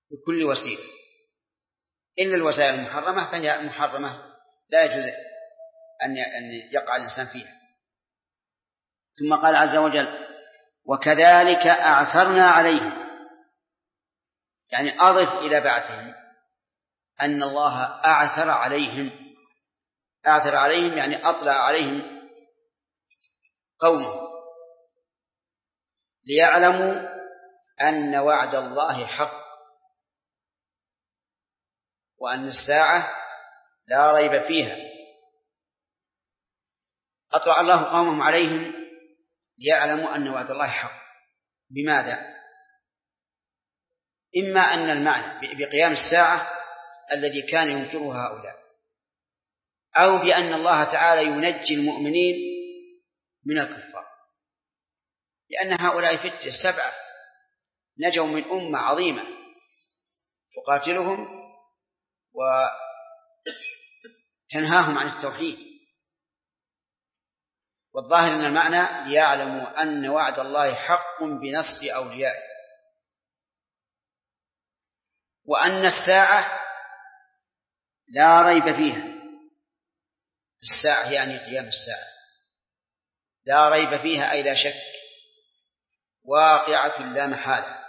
بكل وسيلة، إلا الوسائل المحرمة فهي محرمة لا يجوز أن يقع الإنسان فيها. ثم قال عز وجل: وكذلك أعثرنا عليهم، يعني أضف إلى بعثهم أن الله أعثر عليهم. أعثر عليهم يعني أطلع عليهم قومه ليعلموا أن وعد الله حق وأن الساعة لا ريب فيها. أطلع الله قومهم عليهم ليعلموا أن وعد الله حق. بماذا؟ إما أن المعنى بقيام الساعة الذي كان ينكره هؤلاء، أو بأن الله تعالى ينجي المؤمنين من الكفار، لأن هؤلاء فتية 7 نجوا من أمة عظيمة تقاتلهم وتنهاهم عن التوحيد. والظاهر أن المعنى ليعلموا أن وعد الله حق بنصر أوليائه، وأن الساعة لا ريب فيها. الساعة يعني قيام الساعة لا ريب فيها أي لا شك، واقعة لا محالة.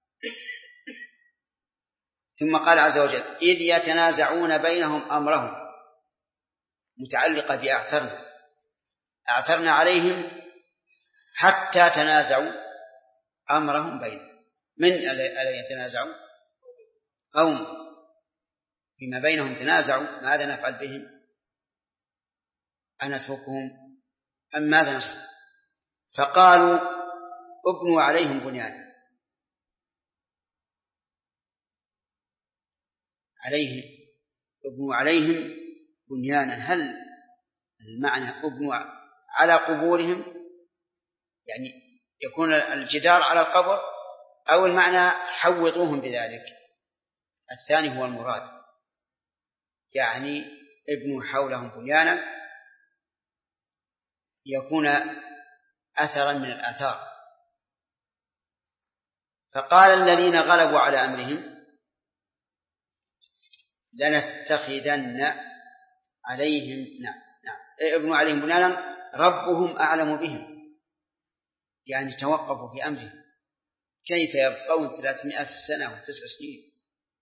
ثم قال عز وجل: إذ يتنازعون بينهم أمرهم، متعلقة بأعثرنا. أعثرنا عليهم حتى تنازعوا أمرهم بينهم. من ألا يتنازعوا؟ قوم فيما بينهم تنازعوا ماذا نفعل بهم؟ أنتركهم أم ماذا نصنع؟ فقالوا: ابنوا عليهم بنيانا. ابنوا عليهم بنيانا، هل المعنى ابنوا على قبورهم يعني يكون الجدار على القبر، أو المعنى حوطوهم بذلك؟ الثاني هو المراد، يعني ابنوا حولهم بنيانا يكون أثرا من الآثار. فقال الذين غلبوا على أمرهم: لنتخذن عليهم ابنوا عليهم بنيانا ربهم أعلم بهم، يعني توقفوا في أمرهم. كيف يبقون 300 سنة و9 سنين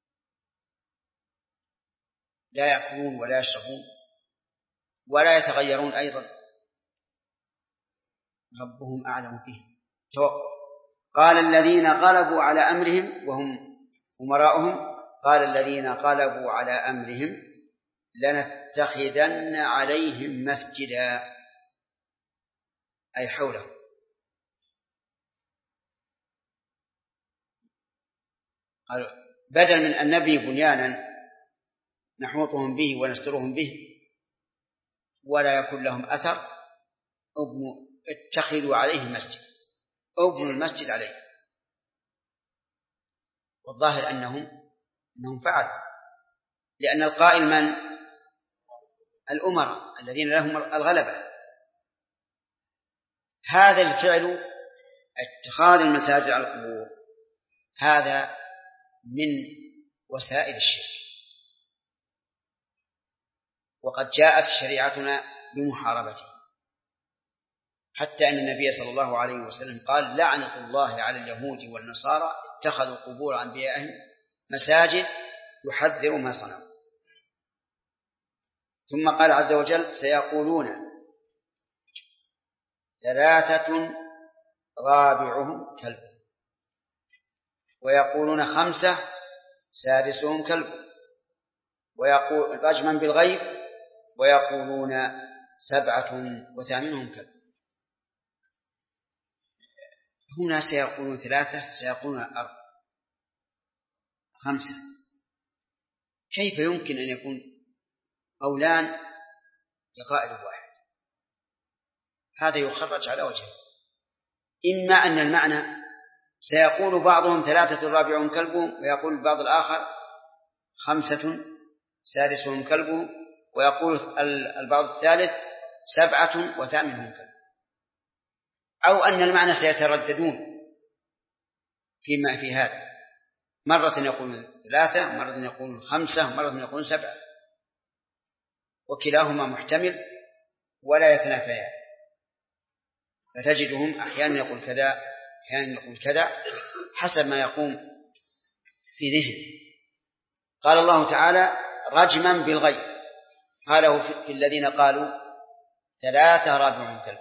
لا يأكلون ولا يشربون ولا يتغيرون أيضا؟ ربهم أعلم بهم. توقف. قال الذين غلبوا على أمرهم وهم أمراؤهم، قال الذين غلبوا على أمرهم لنتخذن عليهم مسجدا، أي حوله. قال بدل من أن نبني بنيانا نحوطهم به ونسترهم به ولا يكون لهم أثر، اتخذوا عليه مسجد، ابنوا المسجد عليه. والظاهر أنهم فعلوا، لأن القائل من؟ الأمراء الذين لهم الغلبة. هذا الفعل اتخاذ المساجد على القبور هذا من وسائل الشرك، وقد جاءت شريعتنا بمحاربته، حتى أن النبي صلى الله عليه وسلم قال: لعنة الله على اليهود والنصارى اتخذوا قبور أنبيائهم مساجد يحذر ما صنعوا. ثم قال عز وجل: سيقولون 3 رابعهم كلب، ويقولون 5 سادسهم كلب، ويقول رجما بالغيب، ويقولون 7 وثامنهم كلب. هنا سيقولون 3، سيقولون 4، 5. كيف يمكن أن يكون قولان لقائل واحد؟ هذا يخرج على وجهه. إما أن المعنى سيقول بعضهم 3 رابعهم كلبهم، ويقول البعض الآخر 5 سادسهم كلبهم، ويقول البعض الثالث 7 وثامنهم كلب. أو أن المعنى سيترددون فيما في هذا، مرة يقول 3، مرة يقول 5، مرة يقول 7، وكلاهما محتمل ولا يتنافيان، فتجدهم أحيانا يقول كذا أحيانا يقول كذا حسب ما يقوم في ذهن. قال الله تعالى رجما بالغيب، قاله في الذين قالوا 3 رابعهم كلب،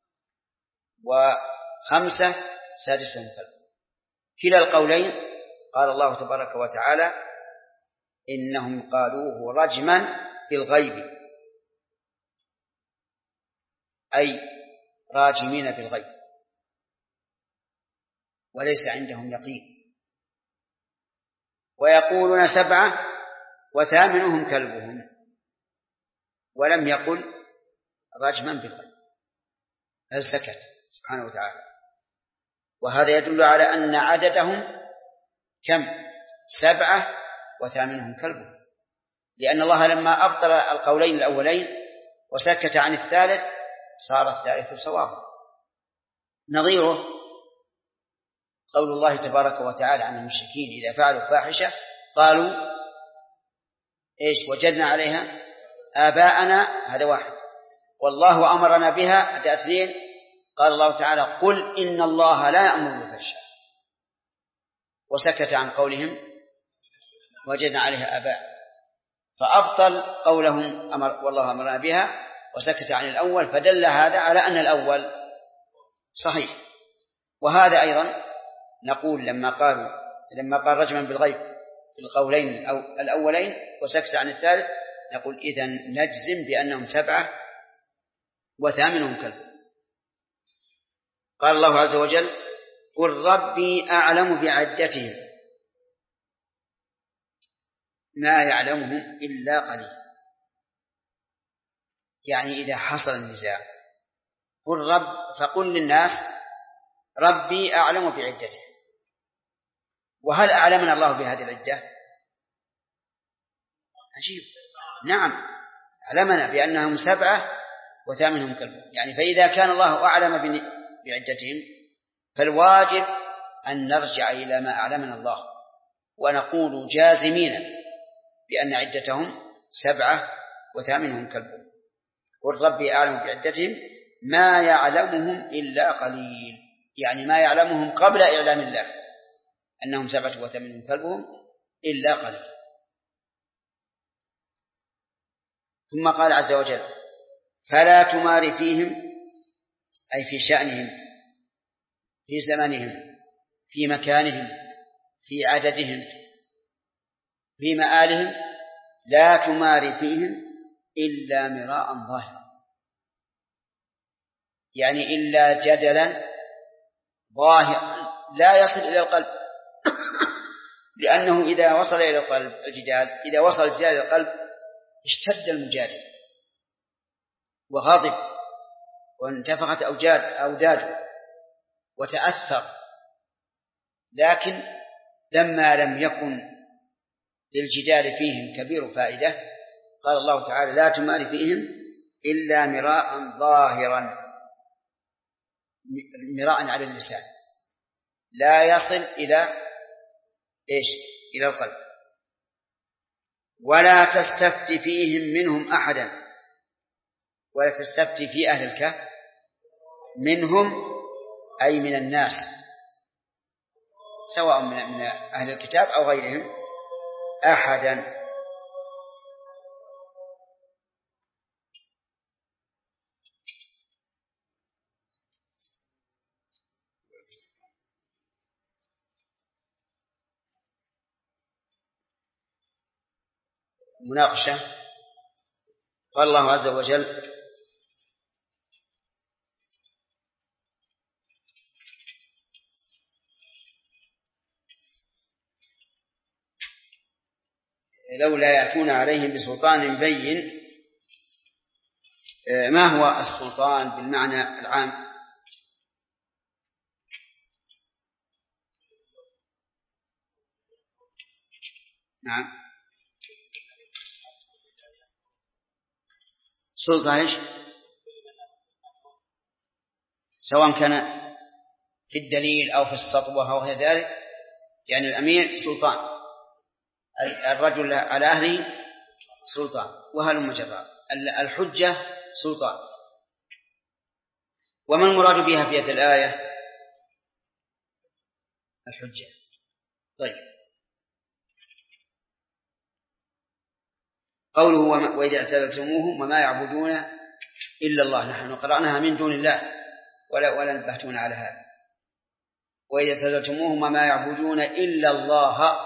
5 سادسهم كلب. كلا القولين قال الله تبارك وتعالى إنهم قالوه رجما بالغيب، أي راجمين بالغيب وليس عندهم يقين. ويقولون 7 وثامنهم كلبهم، ولم يقل رجما بالغيب، بل سكت سبحانه وتعالى. وهذا يدل على أن عددهم كم؟ 7 وثامنهم كلبهم، لأن الله لما أبطل القولين الأولين وسكت عن الثالث صار الثالث صوابا. نظيره قول الله تبارك وتعالى عن المشركين إذا فعلوا فاحشة قالوا إيش؟ وجدنا عليها آباءنا، هذا واحد، والله أمرنا بها، هذا 2. قال الله تعالى قل إن الله لا يأمر بالفحشاء، وسكت عن قولهم وجدنا عليها آباء، فأبطل قولهم والله أمرنا بها وسكت عن الأول، فدل هذا على أن الأول صحيح. وهذا أيضا نقول لما قال رجما بالغيب في القولين الأولين وسكت عن الثالث، نقول إذن نجزم بأنهم 7 وثامنهم كلب. قال الله عز وجل قل ربي أعلم بعدتهم ما يعلمهم إلا قليل، يعني إذا حصل النزاع فقل للناس ربي أعلم بعدتهم. وهل أعلمنا الله بهذه العدة؟ عجيب، نعم أعلمنا بأنهم 7 وثامنهم كلب، يعني فإذا كان الله أعلم بعدتهم فالواجب أن نرجع إلى ما أعلمنا الله ونقول جازمين بأن عدتهم 7 وثامنهم كلب. قل ربي أعلم بعدتهم ما يعلمهم إلا قليل، يعني ما يعلمهم قبل إعلام الله أنهم 7 وثامنهم كلبهم إلا قليل. ثم قال عز وجل فلا تمار فيهم، أي في شأنهم، في زمنهم، في مكانهم، في عددهم، في مآلهم، لا تمار فيهم إلا مراء ظاهرا، يعني إلا جدلا ظاهرا لا يصل إلى القلب، لأنه إذا وصل إلى القلب إذا وصل الجدال إلى القلب اشتد المجادل وغضب وانتفخت أوداده وتأثر. لكن لما لم يكن للجدال فيهم كبير فائدة قال الله تعالى لا تمار فيهم إلا مراء ظاهرا، مراء على اللسان لا يصل إلى إلى القلب. ولا تستفت فيهم منهم أحدا، ولا تستفت في أهل الكهف منهم أي من الناس سواء من أهل الكتاب أو غيرهم أحدا. مناقشة. قال الله عز وجل لولا يأتون عليهم بسلطان بين. ما هو السلطان بالمعنى العام؟ نعم سلطة إيش؟ سواء كان في الدليل أو في السطوة أو غير ذلك يعني الأمير سلطان، الرجل على أهله سلطان، وهلم جرا. الحجة سلطان. وما المراد بها في هذه الآية؟ الحجة. طيب، قوله وإذا اعتزلتموهم وما يعبدون إلا الله، نحن قرأناها من دون الله ولا نبهتون على هذا. وإذا اعتزلتموهم وما يعبدون إلا الله،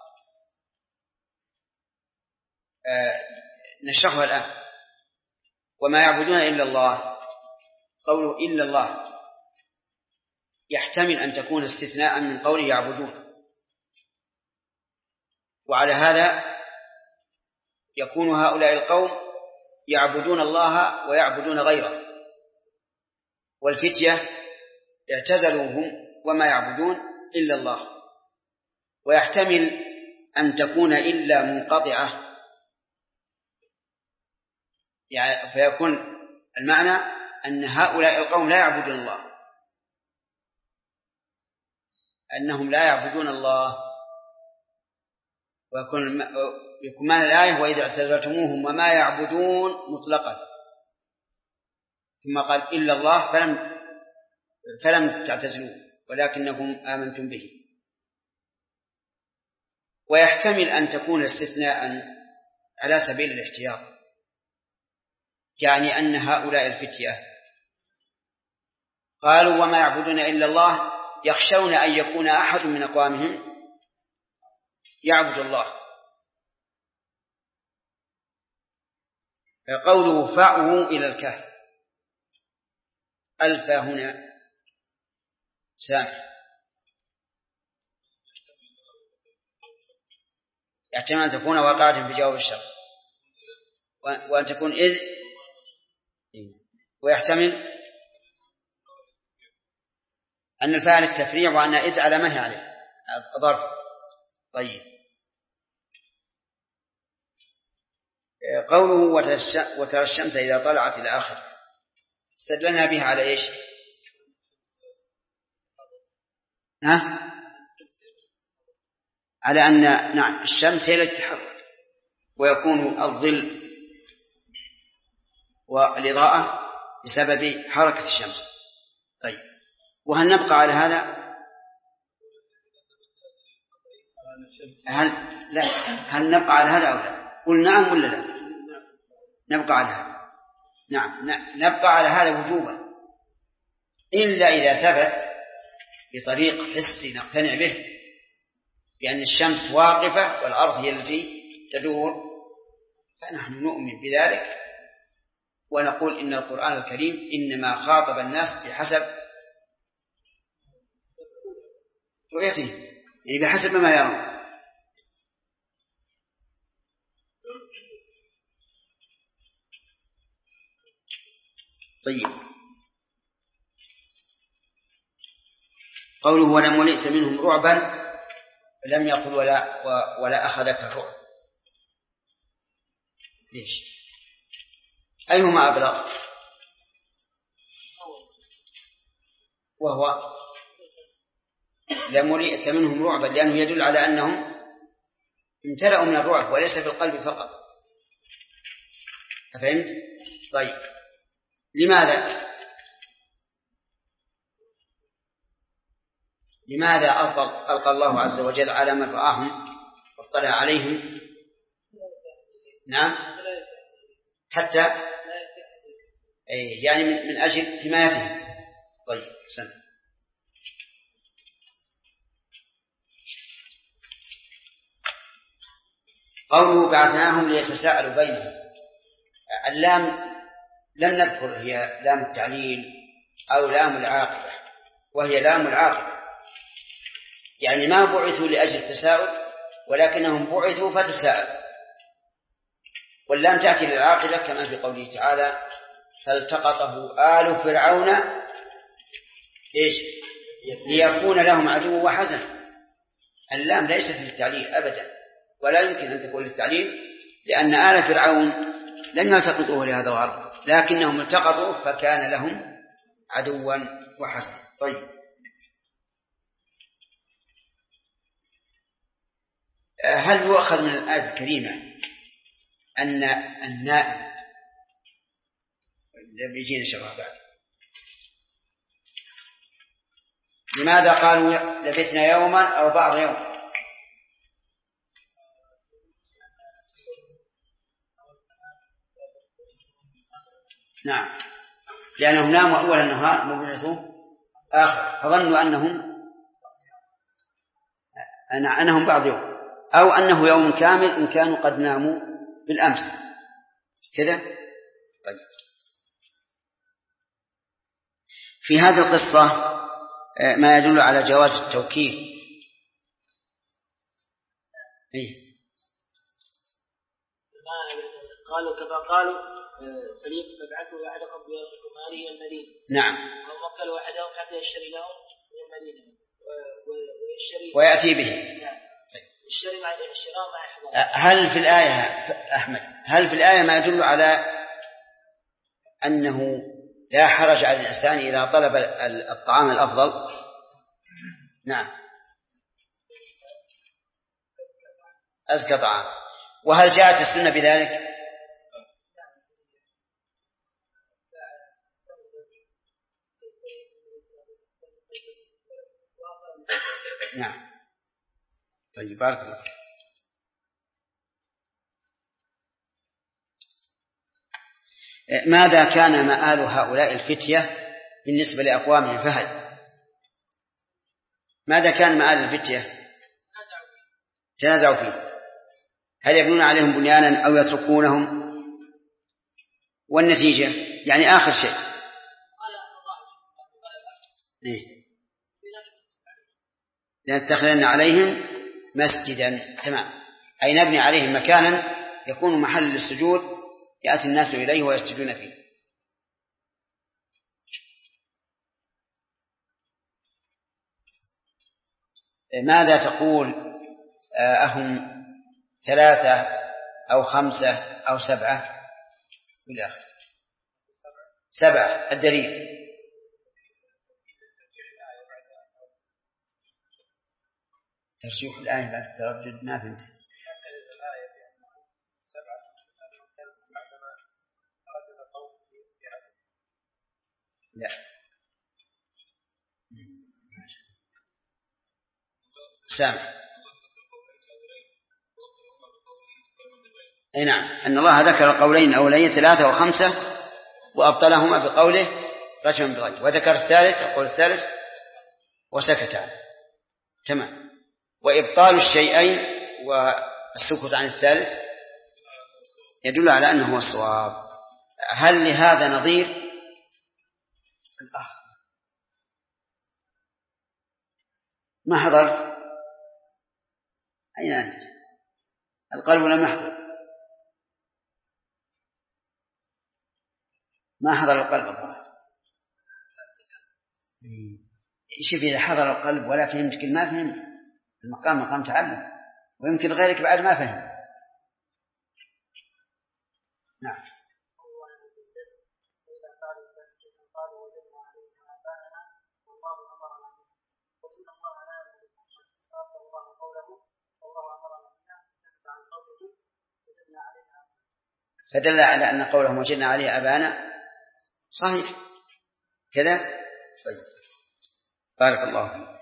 نشرحها الآن. وما يعبدون إلا الله، قوله إلا الله يحتمل أن تكون استثناء من قوله يعبدون، وعلى هذا يكون هؤلاء القوم يعبدون الله ويعبدون غيره، والفتية اعتزلوهم وما يعبدون إلا الله. ويحتمل أن تكون إلا منقطعة، يعني فيكون المعنى أن هؤلاء القوم لا يعبدون الله، أنهم لا يعبدون الله. ويكون معنى الآية وإذا اعتزلتموهم وما يعبدون مطلقا، ثم قال إلا الله فلم تعتزلوا ولكنكم آمنتم به. ويحتمل أن تكون استثناء على سبيل الاحتياط، يعني أن هؤلاء الفتية قالوا وما يعبدون إلا الله يخشون أن يكون أحد من أقوامهم يعبد الله. قوله فأووا إلى الكهف، ألف هنا سامح، يحتمل أن تكون واقعة في جواب الشرط، وأن تكون إذ، ويحتمل أن الفاعل التفريع وأن إذ على منهي عليه ظرف. طيب، قوله وترى الشمس إذا طلعت إلى آخر، استدلنا بها على إيش؟ على أن نعم الشمس هي التي تتحرك، ويكون الظل والإضاءة بسبب حركة الشمس. طيب، وهل نبقى على هذا؟ هل نبقى على هذا أو لا؟ قل نعم ولا لا؟ نبقى على هذا. نعم، نبقى على هذا وجوبا، إلا إذا ثبت بطريق حسي نقتنع به بأن الشمس واقفة والأرض هي التي تدور، فنحن نؤمن بذلك ونقول إن القرآن الكريم إنما خاطب الناس بحسب رؤيتهم، يعني بحسب ما يرون. طيب، قوله ولم ولئت منهم رعبا، لم يقل ولا أخذك الرعب. ليش؟ أيهما أبلغ؟ وهو لم ولئت منهم رعبا، لأنه يدل على أنهم امتلأوا من الرعب وليس في القلب فقط. أفهمت؟ طيب، لماذا ألقى الله عز وجل على من رآهم واطلع عليهم؟ نعم، حتى يعني من أجل حمايتهم. طيب، سنة. قوله بعثناهم ليتساءلوا بينهم، اللام لم نذكر هي لام التعليل أو لام العاقبة، وهي لام العاقبة، يعني ما بعثوا لأجل التساؤل ولكنهم بعثوا فتساءلوا. واللام تأتي للعاقبة كما في قوله تعالى فالتقطه آل فرعون إيش؟ ليكون لهم عدو وحزن. اللام ليست للتعليل أبدا، ولا يمكن أن تكون للتعليل، لأن آل فرعون لم يلتقطوه لهذا الغرض، لكنهم التقطوا فكان لهم عدوا وحزنا. طيب، هل يؤخذ من الآية الكريمة أن النائم بيجينا شرح بعد لماذا قالوا لبثنا يوما أو بعض يوم؟ نعم، لأنهم ناموا أول النهار وبعثوا آخر، فظنوا أنهم بعض يوم، أو أنه يوم كامل إن كانوا قد ناموا بالأمس كذا. طيب، في هذه القصة ما يدل على جواز التوكيل. قالوا كما قالوا فبعثوا أحدكم بماله المدينة. نعم. ووكلوا أحدهم حتى يشتري لهم من المدينة ويأتي به. نعم. الشراء مع إحضار. هل في الآية أحمد ما يدل على أنه لا حرج على الإنسان إذا طلب الطعام الأفضل؟ نعم، أزكى طعام. وهل جاءت السنة بذلك؟ نعم. طيب، بارك الله. ماذا كان مآل هؤلاء الفتية بالنسبة لأقوامهم؟ فهل ماذا كان مآل الفتية؟ تنازعوا فيه. هل يبنون عليهم بنيانا أو يتركونهم؟ والنتيجة يعني آخر شيء لنتخذن عليهم مسجدا. تمام، أي نبني عليهم مكانا يكون محل للسجود يأتي الناس إليه ويسجدون فيه. ماذا تقول؟ أهم 3 أو 5 أو 7 بالآخر؟ 7. الدليل ترجيح الآية بعد التردد. ما فهمت. لا، سامع. أي نعم، أن الله ذكر القولين الأولين 3 و5 وأبطلهما بقوله رجم بغير، وذكر الثالث القول الثالث وسكت عنه. تمام. وإبطال الشيئين والسكوت عن الثالث يدل على أنه هو الصواب. هل لهذا نظير؟ الأخ ما حضرت؟ أين أنت؟ القلب لم يحضر. ما حضر القلب الظاهر. شوف، إذا حضر القلب ولا فهمت كل ما فهمت، المقام مقام تعلم، ويمكن غيرك بعد ما فهم. نعم. فدل على أن قوله وجدنا عليه أبانا صحيح كذا. طيب، بارك الله فيك.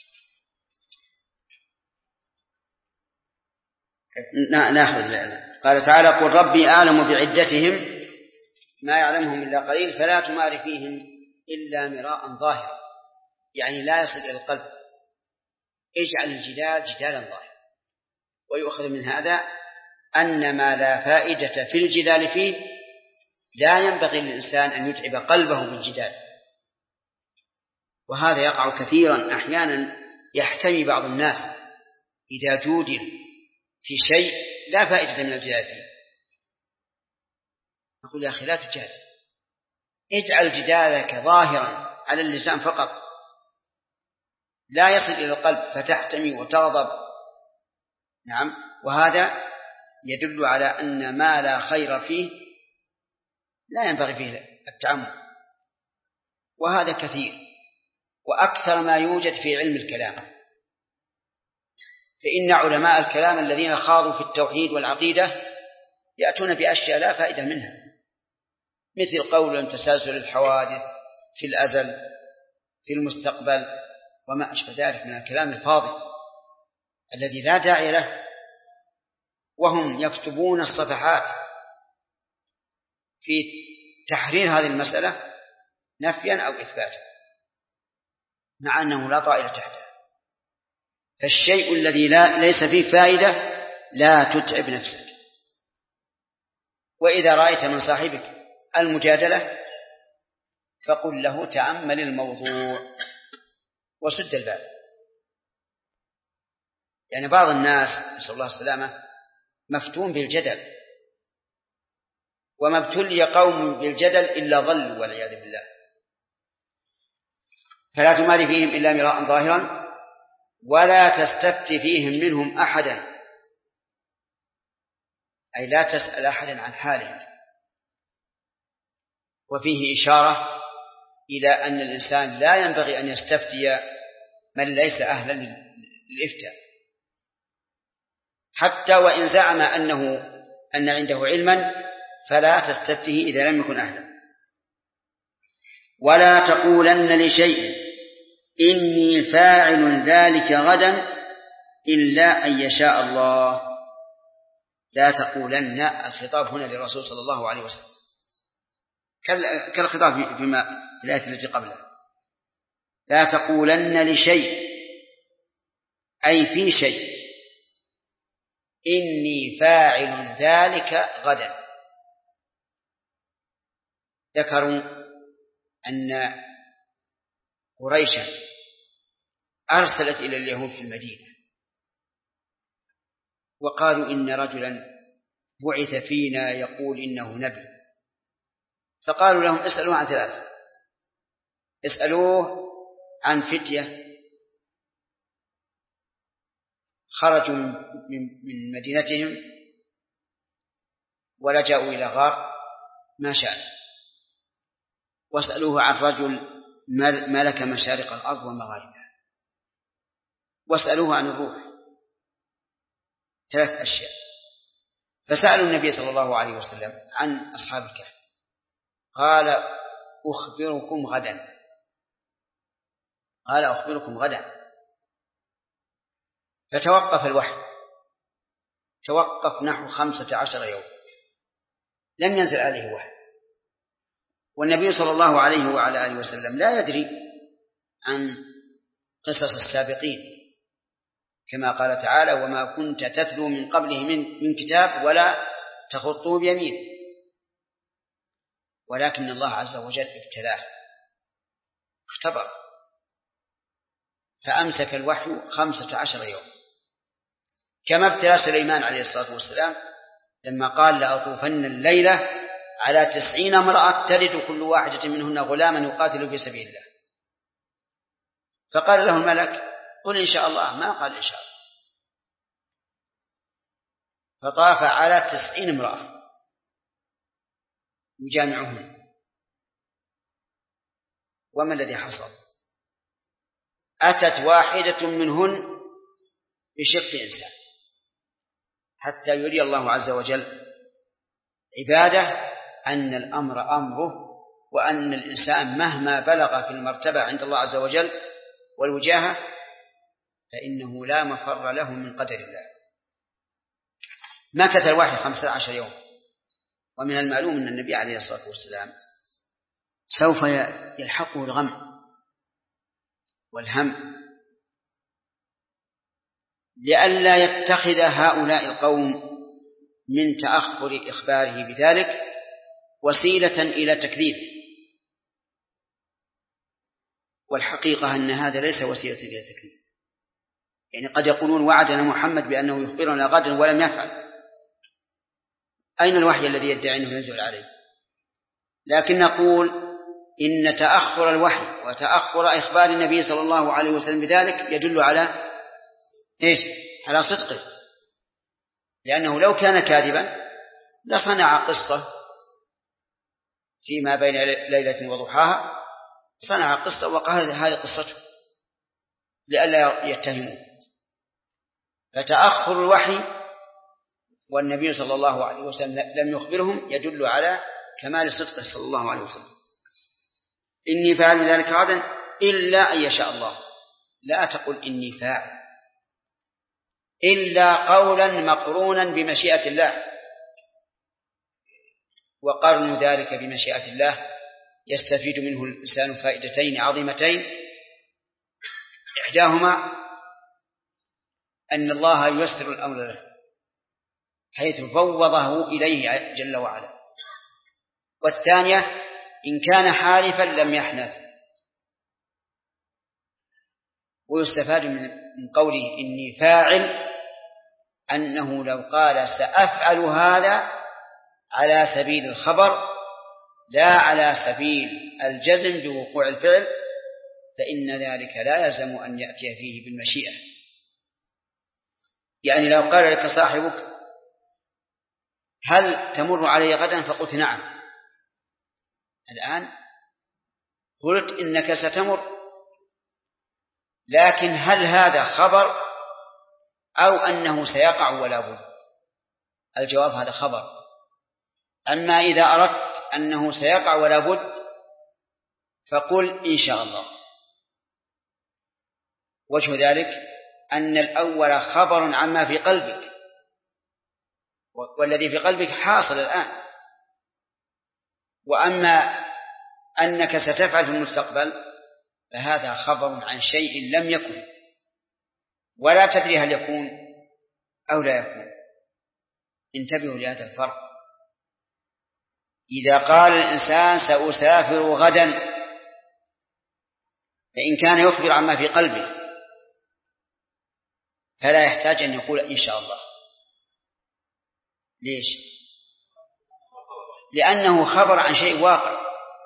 ناخذ. قال تعالى قل ربي أعلم بعدتهم ما يعلمهم إلا قليل فلا تمار فيهم إلا مراء ظاهرا، يعني لا يصل إلى القلب. اجعل الجدال جدالا ظاهرا. ويؤخذ من هذا أن ما لا فائدة في الجدال فيه لا ينبغي للإنسان أن يتعب قلبه بالجدال، وهذا يقع كثيرا. أحيانا يحتمي بعض الناس إذا جودل في شيء لا فائدة من الجدال فيه، أقول يا أخي لا تجادل، اجعل جدالك ظاهرا على اللسان فقط، لا يصل إلى القلب فتحتمي وتغضب. نعم، وهذا يدل على أن ما لا خير فيه لا ينبغي فيه التعمق، وهذا كثير وأكثر ما يوجد في علم الكلام. فإن علماء الكلام الذين خاضوا في التوحيد والعقيدة يأتون بأشياء لا فائدة منها، مثل قول تسلسل الحوادث في الأزل في المستقبل وما أشبه ذلك من الكلام الفاضي الذي لا داعي له، وهم يكتبون الصفحات في تحرير هذه المسألة نفيا أو إثباتا مع أنه لا طائل تحته. فالشيء الذي ليس فيه فائدة لا تتعب نفسك. وإذا رأيت من صاحبك المجادلة فقل له تأمل الموضوع وسد الباب. يعني بعض الناس نسأل الله السلامة مفتون بالجدل، وما ابتلي قوم بالجدل إلا ضلوا والعياذ بالله. فلا تماري فيهم إلا مراء ظاهرا ولا تستفت فيهم منهم أحدا، أي لا تسأل أحدا عن حالهم. وفيه إشارة إلى أن الإنسان لا ينبغي أن يستفتي من ليس أهلا للإفتاء، حتى وإن زعم أن عنده علما فلا تستفته إذا لم يكن أهلا. ولا تقولن لشيء إني فاعل ذلك غدا إلا أن يشاء الله. لا تقولن، الخطاب هنا للرسول صلى الله عليه وسلم كالخطاب في الآية التي قبله. لا تقولن لشيء أي في شيء إني فاعل ذلك غدا. ذكروا أن قريشا أرسلت إلى اليهود في المدينة وقالوا إن رجلا بعث فينا يقول إنه نبي، فقالوا لهم اسألوه عن ثلاث، اسألوه عن فتية خرجوا من مدينتهم ولجأوا إلى غار ما شاء، واسألوه عن رجل ملك مشارق الأرض ومغاربها، واسألوه عن الروح. ثلاث أشياء. فسألوا النبي صلى الله عليه وسلم عن أصحاب الكهف، قال أخبركم غدا. فتوقف الوحي، توقف نحو 15 يوم لم ينزل عليه وحي، والنبي صلى الله عليه وعلى آله وسلم لا يدري عن قصص السابقين، كما قال تعالى وما كنت تتلو من قبله من كتاب ولا تخطه بيمين. ولكن الله عز وجل ابتلاه، اختبر، فأمسك الوحي 15 يوم، كما ابتلى سليمان عليه الصلاة والسلام لما قال لأطوفن الليلة على 90 امرأة تلد كل واحدة منهن غلاما يقاتل في سبيل الله. فقال له الملك قل إن شاء الله، ما قال إن شاء الله. فطاف على 90 امرأة يجامعهن، وما الذي حصل؟ أتت واحدة منهن بشق إنسان، حتى يري الله عز وجل عباده أن الأمر أمره، وأن الإنسان مهما بلغ في المرتبة عند الله عز وجل والوجاهة فإنه لا مفر له من قدر الله. مكث الوحي 15 يوم، ومن المعلوم أن النبي عليه الصلاة والسلام سوف يلحقه الغم والهم، لئلا يتخذ هؤلاء القوم من تأخر إخباره بذلك وسيلة إلى تكذيب. والحقيقة أن هذا ليس وسيلة إلى تكذيب، يعني قد يقولون وعدنا محمد بأنه يخبرنا غدا ولم يفعل. أين الوحي الذي يدعي أنه ينزل عليه؟ لكن نقول إن تأخر الوحي وتأخر إخبار النبي صلى الله عليه وسلم بذلك يدل على إيش؟ على صدقه، لأنه لو كان كاذبا لصنع قصة فيما بين ليلة وضحاها، صنع قصة وقال هذه قصته لئلا يتهموا. فتأخر الوحي والنبي صلى الله عليه وسلم لم يخبرهم يدل على كمال صدقه صلى الله عليه وسلم. إني فاعل ذلك غدا إلا أن يشاء الله، لا تقل إني فاعل إلا قولا مقرونا بمشيئة الله، وقرن ذلك بمشيئة الله يستفيد منه الإنسان فائدتين عظيمتين، إحداهما أن الله ييسر الأمر له حيث فوضه إليه جل وعلا، والثانية إن كان حالفا لم يحنث. ويستفاد من قوله إني فاعل أنه لو قال سأفعل هذا على سبيل الخبر لا على سبيل الجزم بوقوع الفعل فإن ذلك لا يلزم أن يأتي فيه بالمشيئة. يعني لو قال لك صاحبك هل تمر علي غدا فقلت نعم، الآن قلت إنك ستمر، لكن هل هذا خبر أو أنه سيقع ولا بد؟ الجواب هذا خبر. أما إذا أردت أنه سيقع ولا بد فقل إن شاء الله. وجه ذلك أن الأول خبر عما في قلبك، والذي في قلبك حاصل الآن. وأما أنك ستفعل في المستقبل فهذا خبر عن شيء لم يكن ولا تدري هل يكون أو لا يكون. انتبهوا لهذا الفرق. إذا قال الإنسان سأسافر غدا فإن كان يخبر عما في قلبه فلا يحتاج أن يقول إن شاء الله. ليش؟ لأنه خبر عن شيء واقع.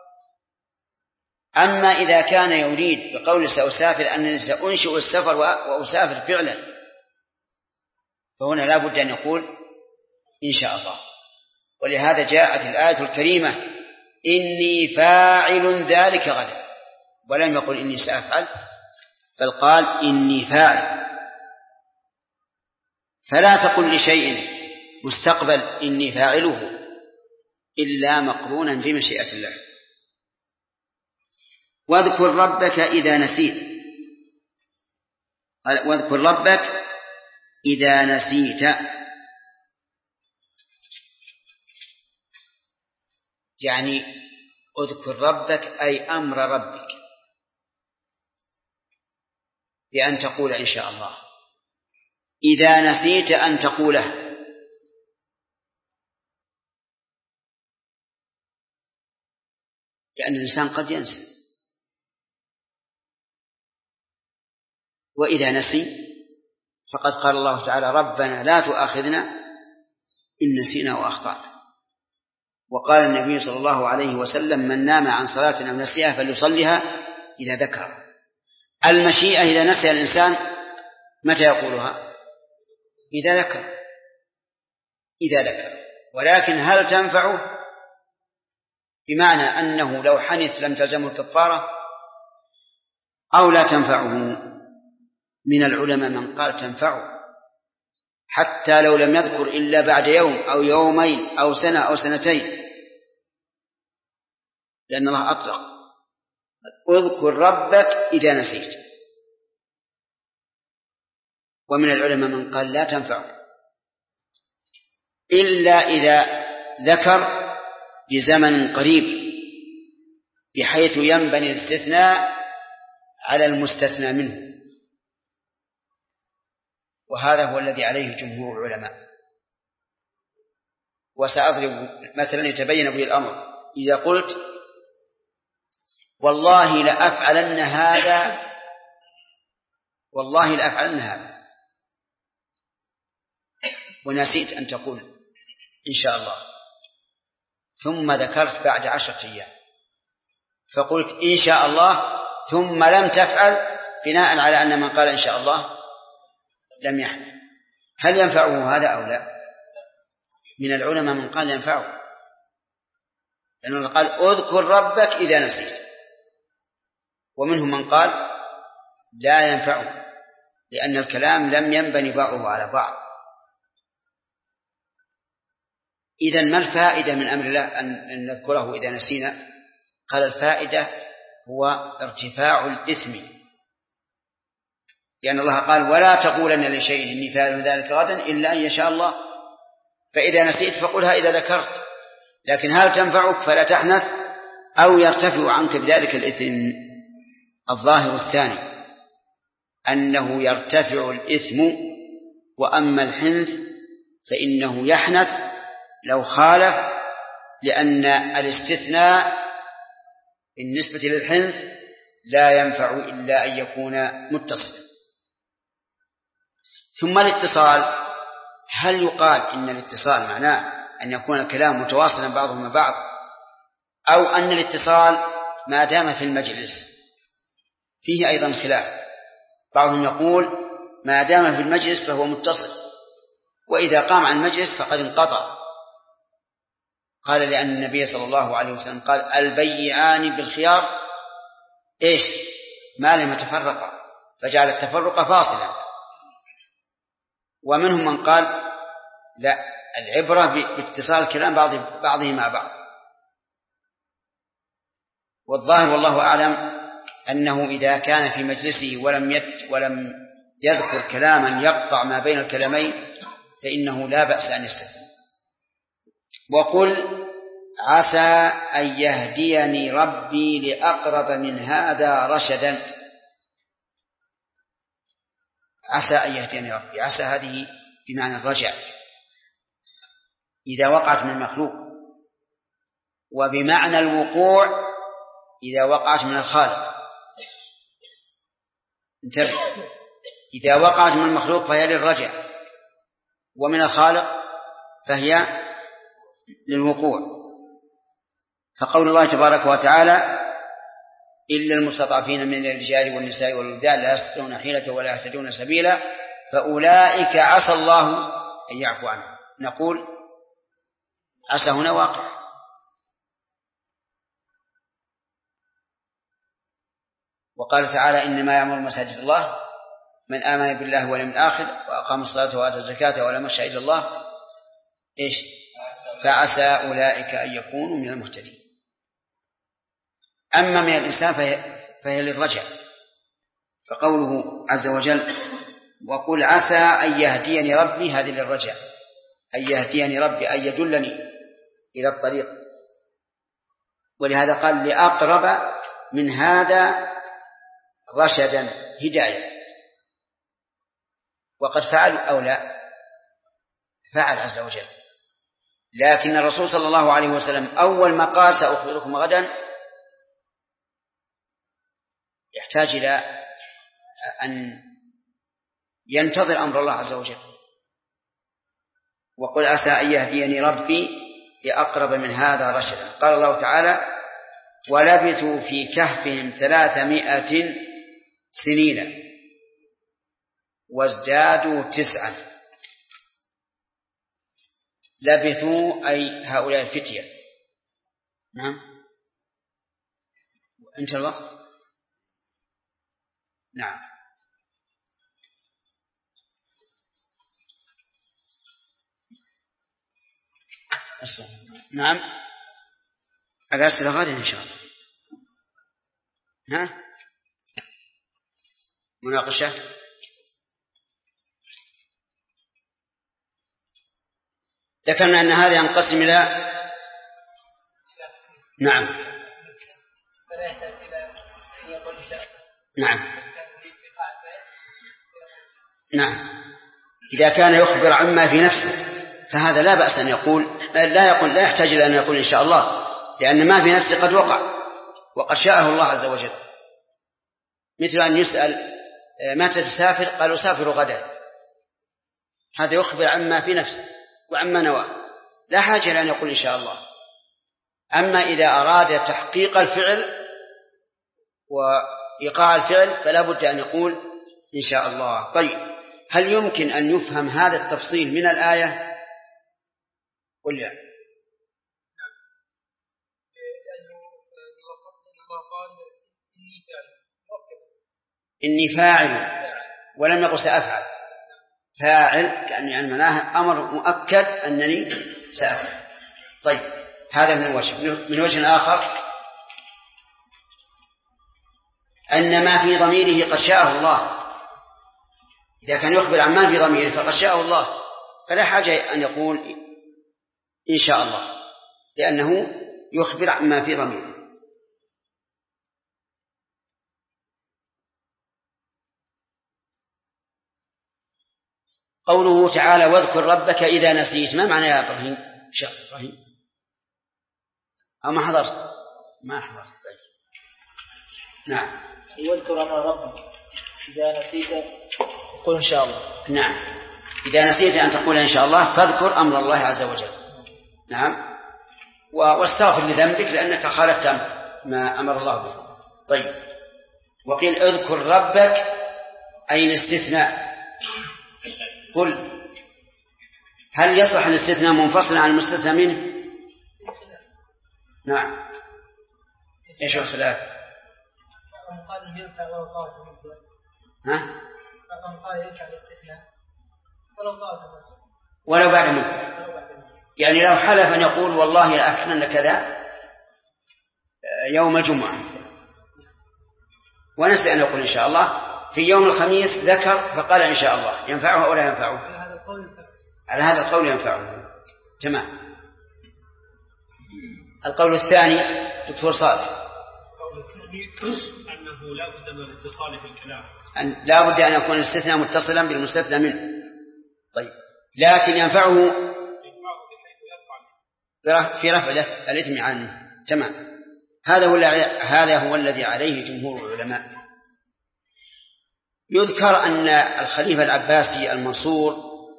أما إذا كان يريد بقول سأسافر أنني سأنشئ السفر وأسافر فعلا فهنا لا بد أن يقول إن شاء الله. ولهذا جاءت الآية الكريمة إني فاعل ذلك غدا، ولم يقل إني سأفعل بل قال إني فاعل. فلا تقل لشيء مستقبل إني فاعله إلا مقرونا بمشيئة الله. واذكر ربك إذا نسيت، واذكر ربك إذا نسيت يعني اذكر ربك أي أمر ربك بأن تقول إن شاء الله. إذا نسيت أن تقوله، لأن الإنسان قد ينسى، وإذا نسي فقد قال الله تعالى ربنا لا تؤاخذنا إن نسينا وأخطأنا. وقال النبي صلى الله عليه وسلم من نام عن صلاة أو نسيها فليصليها إذا ذكر. المشيئة إذا نسي الإنسان متى يقولها؟ إذا ذكر، إذا ذكر. ولكن هل تنفعه؟ بمعنى أنه لو حنث لم تلزمه الكفارة أو لا تنفعه. من العلماء من قال تنفعه حتى لو لم يذكر إلا بعد يوم أو يومين أو سنة أو سنتين، لأن الله أطلق اذكر ربك إذا نسيت. ومن العلماء من قال لا تنفعه إلا إذا ذكر بزمن قريب بحيث ينبني الاستثناء على المستثنى منه، وهذا هو الذي عليه جمهور العلماء. وسأضرب مثلا يتبين به الأمر. إذا قلت والله لأفعلن هذا، والله لأفعلن هذا، ونسيت أن تقول إن شاء الله، ثم ذكرت بعد 10 أيام فقلت إن شاء الله ثم لم تفعل بناء على أن من قال إن شاء الله لم يحمل، هل ينفعه هذا أو لا؟ من العلماء من قال ينفعه، لأنه قال اذكر ربك إذا نسيت. ومنهم من قال لا ينفعه، لأن الكلام لم ينبني بعضه على بعض. إذن ما الفائدة من أمر الله أن نذكره إذا نسينا؟ قال الفائدة هو ارتفاع الإثم، لأن الله قال ولا تقولن لشيء إني فاعل ذلك غدا إلا أن يشاء الله، فإذا نسيت فقلها إذا ذكرت، لكن هل تنفعك فلا تحنث أو يرتفع عنك بذلك الإثم؟ الظاهر الثاني أنه يرتفع الإثم، وأما الحنث فإنه يحنث لو خالف، لأن الاستثناء بالنسبة للحنث لا ينفع إلا أن يكون متصلا. ثم الاتصال، هل يقال إن الاتصال معناه أن يكون الكلام متواصلا بعضه مع بعض، أو أن الاتصال ما دام في المجلس؟ فيه أيضا خلاف، بعضهم يقول ما دام في المجلس فهو متصل، وإذا قام عن المجلس فقد انقطع. قال لأن النبي صلى الله عليه وسلم قال البيعان بالخيار إيش؟ ما لم يتفرقا، فجعل التفرق فاصلا. ومنهم من قال لا، العبرة باتصال الكلام بعضه مع بعض. والظاهر والله أعلم أنه إذا كان في مجلسه ولم يذكر كلاما يقطع ما بين الكلامين فإنه لا بأس أن يستثني. وقل عسى أن يهديني ربي لأقرب من هذا رشدا. عسى أن يهديني ربي، عسى هذه بمعنى الرجاء إذا وقعت من المخلوق، وبمعنى الوقوع إذا وقعت من الخالق. انتبه، إذا وقعت من المخلوق فهي للرجاء، ومن الخالق فهي للوقوع. فقول الله تبارك وتعالى إلا المستضعفين من الرجال والنساء والولدان لا يستطيعون حيلة ولا يهتدون سبيلا فأولئك عسى الله أن يعفو عنهم. نقول عسى هنا واقع، وقال تعالى إنما يعمر مساجد الله من آمن بالله واليوم الآخر وأقام الصلاة وآتى الزكاة ولم يخش إلا الله إيش؟ فعسى أولئك أن يكونوا من المهتدين. أما من الإنسان فهي للرجاء، فقوله عز وجل وقل عسى أن يهديني ربي، هذه للرجاء، أن يهديني ربي أن يدلني إلى الطريق، ولهذا قال لأقرب من هذا رشدا هداية. وقد فعل أو لا؟ فعل عز وجل، لكن الرسول صلى الله عليه وسلم أول ما قال سأخبركم غدا يحتاج إلى أن ينتظر أمر الله عز وجل. وقل عسى أن يهديني ربي لأقرب من هذا رشدا. قال الله تعالى ولبثوا في كهفهم 300 سنين وازدادوا 9. لبثوا أي هؤلاء الفتية. نعم، انتهى الوقت. نعم، نعم، الأسئلة غدا إن شاء الله. ها مناقشة. ذكرنا أن هذا ينقسم إلى نعم نعم إذا كان يخبر عما في نفسه فهذا لا بأس أن يقول لا يحتاج إلى أن يقول إن شاء الله، لأن ما في نفسه قد وقد شاءه الله عز وجل. مثل أن يسأل متى تسافر؟ قال أسافر غدا، هذا يخبر عما في نفسه وعما نوى، لا حاجة إلى أن يقول إن شاء الله. أما إذا أراد تحقيق الفعل وإيقاع الفعل فلا بد أن يقول إن شاء الله. طيب، هل يمكن أن يفهم هذا التفصيل من الآية ولا لا؟ إني فاعل ولم يقل سأفعل. فاعل يعني معناه أمر مؤكد أنني سأفعل. طيب هذا من وجه. من وجه آخر أن ما في ضميره قد شاءه الله. إذا كان يخبر عن ما في ضميره فقد شاءه الله، فلا حاجة أن يقول إن شاء الله، لأنه يخبر عن ما في ضميره. قوله تعالى واذكر ربك إذا نسيت، ما معنى يا إبراهيم؟ شيخ إبراهيم أو ما حضرت؟ ما حضرت. طيب نعم. واذكر أمر ربك إذا نسيت قل إن شاء الله. نعم، إذا نسيت أن تقول إن شاء الله فاذكر أمر الله عز وجل. نعم، واستغفر لذنبك لأنك خالفت ما أمر الله به. طيب، وقيل اذكر ربك أي الاستثناء. قل هل يصح الاستثناء منفصلا عن المستثنى منه؟ نعم. ايش الخلاف؟ قال ينفع ولو طالت المدة. ها؟ قال ينفع الاستثناء ولو طالت المدة، ولو بعد مدة. يعني لو حلف أن يقول والله لأفعلن كذا يوم الجمعة ونسي أن يقول إن شاء الله، في يوم الخميس ذكر فقال إن شاء الله، ينفعه أو لا ينفعه؟ على هذا القول ينفعه. تمام. القول الثاني دكتور صالح. القول الثاني أنه لا بد من الاتصال في الكلام، لا بد أن يكون الاستثناء متصلا بالمستثنى منه. طيب، لكن ينفعه في رفع الإثم عنه. تمام. هذا هو الذي عليه جمهور العلماء. يذكر أن الخليفة العباسي المنصور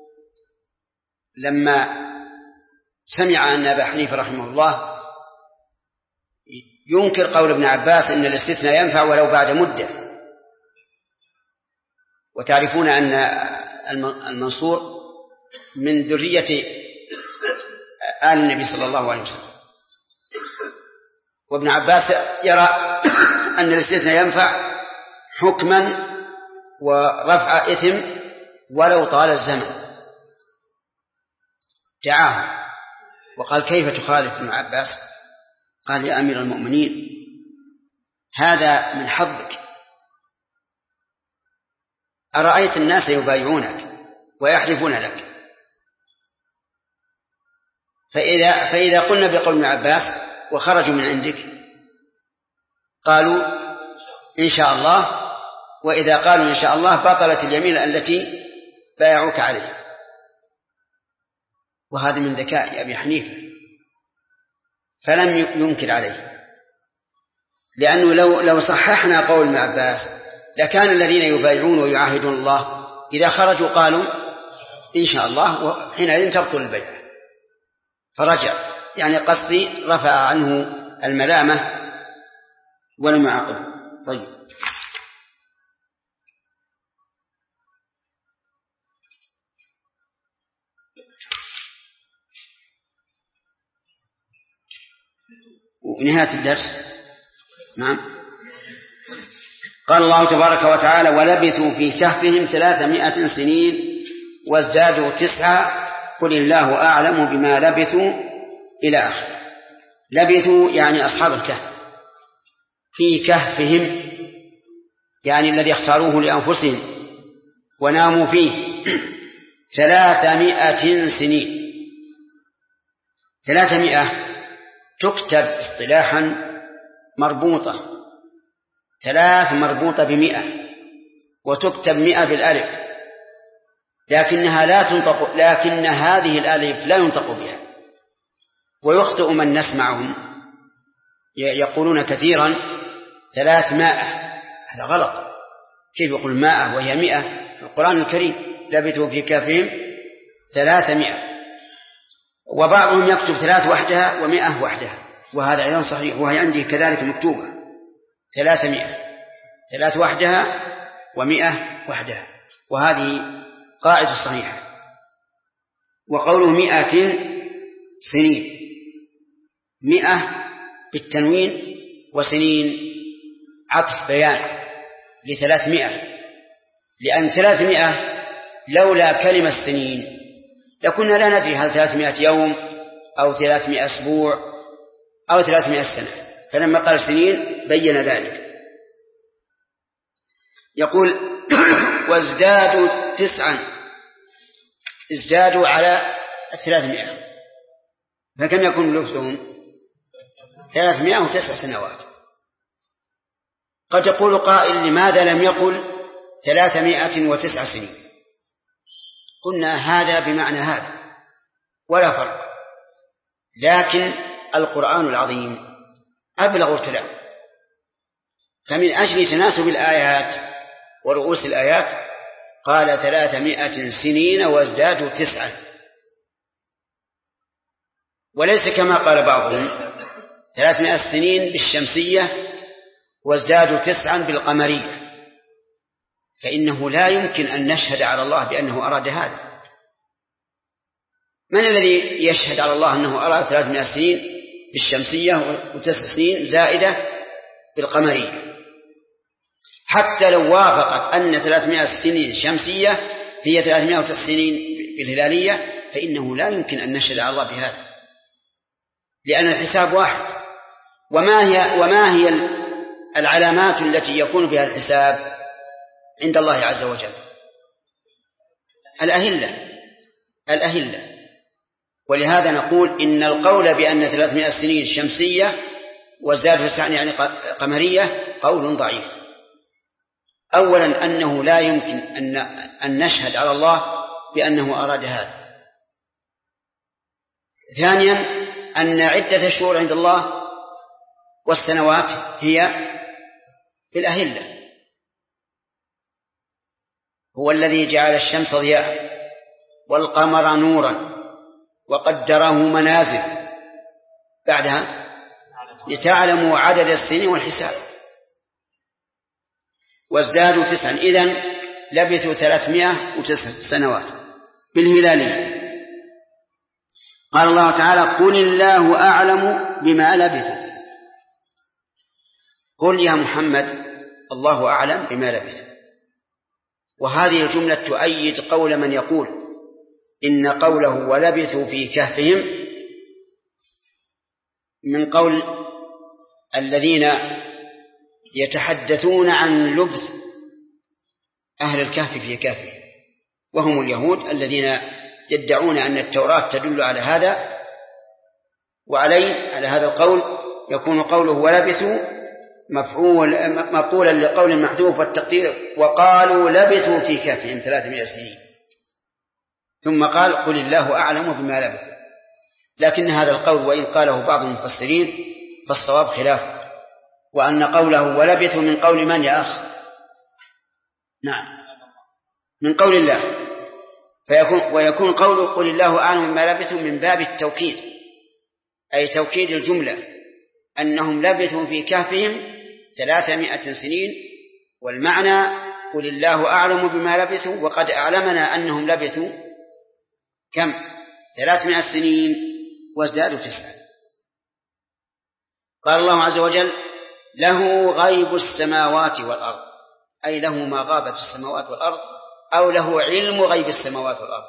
لما سمع أن أبا حنيفة رحمه الله ينكر قول ابن عباس إن الاستثناء ينفع ولو بعد مدة، وتعرفون أن المنصور من ذرية آل النبي صلى الله عليه وسلم، وابن عباس يرى أن الاستثناء ينفع حكما ورفع إثم ولو طال الزمن. دعاه وقال كيف تخالف ابن عباس؟ قال يا أمير المؤمنين هذا من حظك، أرأيت الناس يبايعونك ويحلفون لك، فإذا قلنا بقول ابن عباس وخرجوا من عندك قالوا إن شاء الله، وإذا قالوا إن شاء الله بطلت اليمين التي بايعوك عليها. وهذا من ذكاء أبي حنيفة، فلم ينكر عليه، لأنه لو صححنا قول ابن عباس لكان الذين يبايعون ويعاهدون الله إذا خرجوا قالوا إن شاء الله، وحينئذ تبطل البيعة. فرجع، يعني قصدي رفع عنه الملامة ولم يعاقبه. طيب، ونهاية الدرس. نعم. قال الله تبارك وتعالى ولبثوا في كهفهم 300 سنين وازدادوا 9 قل الله أعلم بما لبثوا إلى آخر. لبثوا يعني أصحاب الكهف في كهفهم، يعني الذي اختاروه لأنفسهم وناموا فيه 300 سنين. 300 تكتب اصطلاحا مربوطة، 3 مربوطة ب100، وتكتب 100 بالألف، لكنها لا تنطق، لكن هذه الألف لا ينطق بها. ويخطئ من نسمعهم يقولون كثيرا 300، هذا غلط. كيف يقول 100 وهي 100 في القرآن الكريم؟ لبثوا في كهفهم 300. وبعضهم يكتب 3 وحدها و100 وحدها، وهذا أيضا صحيح، وهي عندي كذلك مكتوبة 300، 3 وحدها و100 وحدها، وهذه قاعدة صحيحة. وقوله 100 سنين، 100 بالتنوين وسنين عطف بيان ل300، لأن 300 لولا كلمة سنين لكنا لا ندري هل 300 يوم أو 300 أسبوع أو 300 سنة، فلما قال سنين بين ذلك. يقول وازدادوا 9، ازدادوا على 300، فكم يكون لبثهم؟ 309 سنوات. قد يقول قائل لماذا لم يقل 309 سنين؟ قلنا هذا بمعنى هذا ولا فرق، لكن القرآن العظيم أبلغ الكلام، فمن أجل تناسب الآيات ورؤوس الآيات قال 300 سنين وازدادوا 9، وليس كما قال بعضهم 300 سنين بالشمسية وازدادوا 9 بالقمرية، فإنه لا يمكن أن نشهد على الله بأنه أراد هذا. من الذي يشهد على الله أنه أراد 300 سنين بالشمسية و9 سنين زائدة بالقمرية؟ حتى لو وافقت أن 300 سنين شمسية هي 309 سنين بالهلالية فإنه لا يمكن أن نشهد على الله بهذا، لأن الحساب واحد. وما هي العلامات التي يكون بها الحساب عند الله عز وجل؟ الأهلة. ولهذا نقول إن القول بأن 300 سنين شمسية وازدادوا 9 يعني قمرية قول ضعيف. أولا أنه لا يمكن أن نشهد على الله بأنه أراد هذا. ثانيا أن عدة الشهور عند الله والسنوات هي بالأهلة. هو الذي جعل الشمس ضياء والقمر نورا وقدره منازل بعدها لتعلموا عدد السنين والحساب. وازدادوا 9، إذن لبثوا 309 سنوات بالهلالية. قال الله تعالى قل الله أعلم بما لبثوا. قل يا محمد الله أعلم بما لبثوا. وهذه الجملة تؤيد قول من يقول إن قوله ولبثوا في كهفهم من قول الذين يتحدثون عن لبث أهل الكهف في كهفهم، وهم اليهود الذين يدعون أن التوراة تدل على هذا، وعليه على هذا القول يكون قوله ولبثوا مقولا لقول محذوف والتقدير وقالوا لبثوا في كهفهم 300 سنين، ثم قال قل الله أعلم بما لبثوا. لكن هذا القول وإن قاله بعض المفسرين فالصواب خلافه، وأن قوله ولبثوا من قول من يا أخ؟ نعم من قول الله، ويكون قوله قل الله أعلم بما لبثوا من باب التوكيد، أي توكيد الجملة أنهم لبثوا في كهفهم 300 سنين، والمعنى قل الله أعلم بما لبثوا وقد أعلمنا أنهم لبثوا كم؟ 300 سنين وازدادوا 9. قال الله عز وجل له غيب السماوات والأرض، أي له ما غاب في السماوات والأرض، أو له علم غيب السماوات والأرض.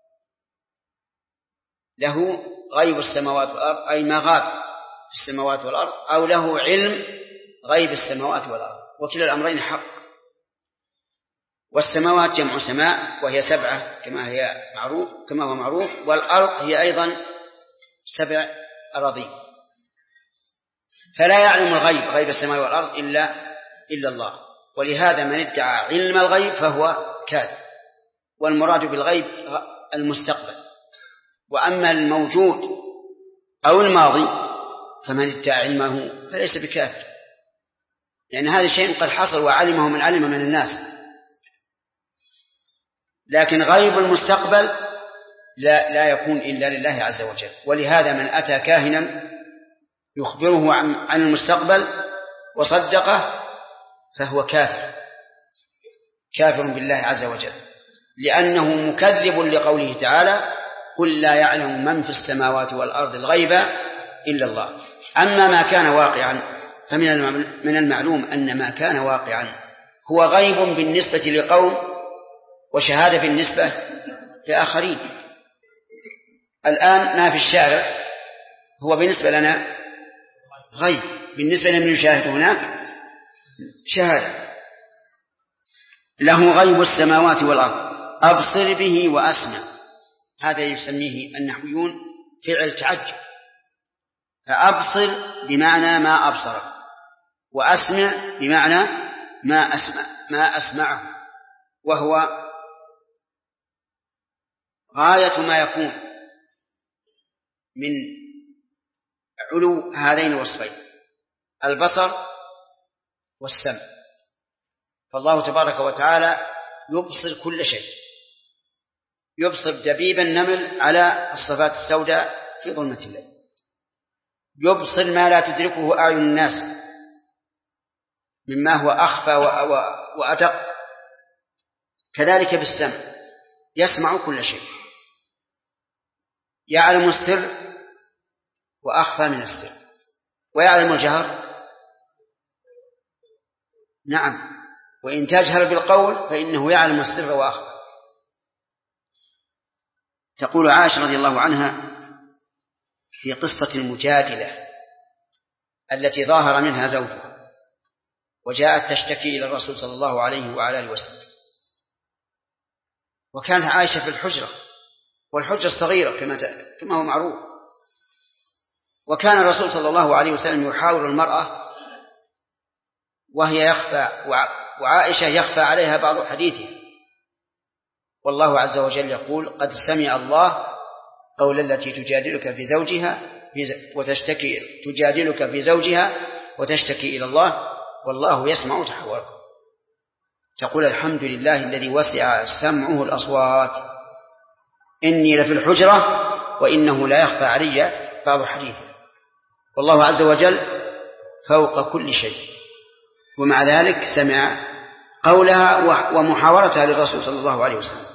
له غيب السماوات والأرض أي ما غاب في السماوات والأرض، أو له علم غيب السماوات والأرض، وكلا الأمرين حق. والسماوات جمع سماء وهي 7 كما هو معروف، والأرض هي أيضا 7 أراضين. فلا يعلم الغيب غيب السماء والأرض إلا الله، ولهذا من ادعى علم الغيب فهو كاذب، والمراد بالغيب المستقبل. وأما الموجود أو الماضي فمن ادعى علمه فليس بكافر، لأن هذا شيء قد حصل وعلمه من علم من الناس. لكن غيب المستقبل لا يكون إلا لله عز وجل، ولهذا من أتى كاهنا يخبره عن المستقبل وصدقه فهو كافر بالله عز وجل، لأنه مكذب لقوله تعالى قل لا يعلم من في السماوات والأرض الغيب إلا الله. أما ما كان واقعا فمن المعلوم أن ما كان واقعا هو غيب بالنسبة لقوم وشهادة بالنسبة لآخرين. الآن ما في الشارع هو بالنسبة لنا غيب، بالنسبة لمن يشاهد هناك شهادة. له غيب السماوات والأرض أبصر به وأسمع. هذا يسميه النحويون فعل تعجب، فأبصر بمعنى ما أبصر، وأسمع بمعنى ما أسمعه، وهو غاية ما يكون من علو هذين الوصفين البصر والسمع. فالله تبارك وتعالى يبصر كل شيء، يبصر دبيب النمل على الصفات السوداء في ظلمة الليل، يبصر ما لا تدركه أعين الناس مما هو أخفى وأدق. كذلك بالسمع يسمع كل شيء، يعلم السر وأخفى من السر، ويعلم الجهر. نعم، وإن تجهر بالقول فإنه يعلم السر وأخفى. تقول عائشة رضي الله عنها في قصة المجادلة التي ظاهر منها زوجها وجاءت تشتكي إلى الرسول صلى الله عليه وعلى آله وسلم، وكانت عائشة في الحجرة، والحجرة الصغيرة كما هو معروف، وكان الرسول صلى الله عليه وسلم يحاور المرأة وهي يخفى، وعائشة يخفى عليها بعض حديثها، والله عز وجل يقول: قد سمع الله قول التي تجادلك في زوجها تجادلك في زوجها وتشتكي إلى الله والله يسمع تحاوركم. تقول: الحمد لله الذي وسع سمعه الأصوات، إني لفي الحجرة وإنه لا يخفى علي بعض حديثه. والله عز وجل فوق كل شيء، ومع ذلك سمع قولها ومحاورتها للرسول صلى الله عليه وسلم.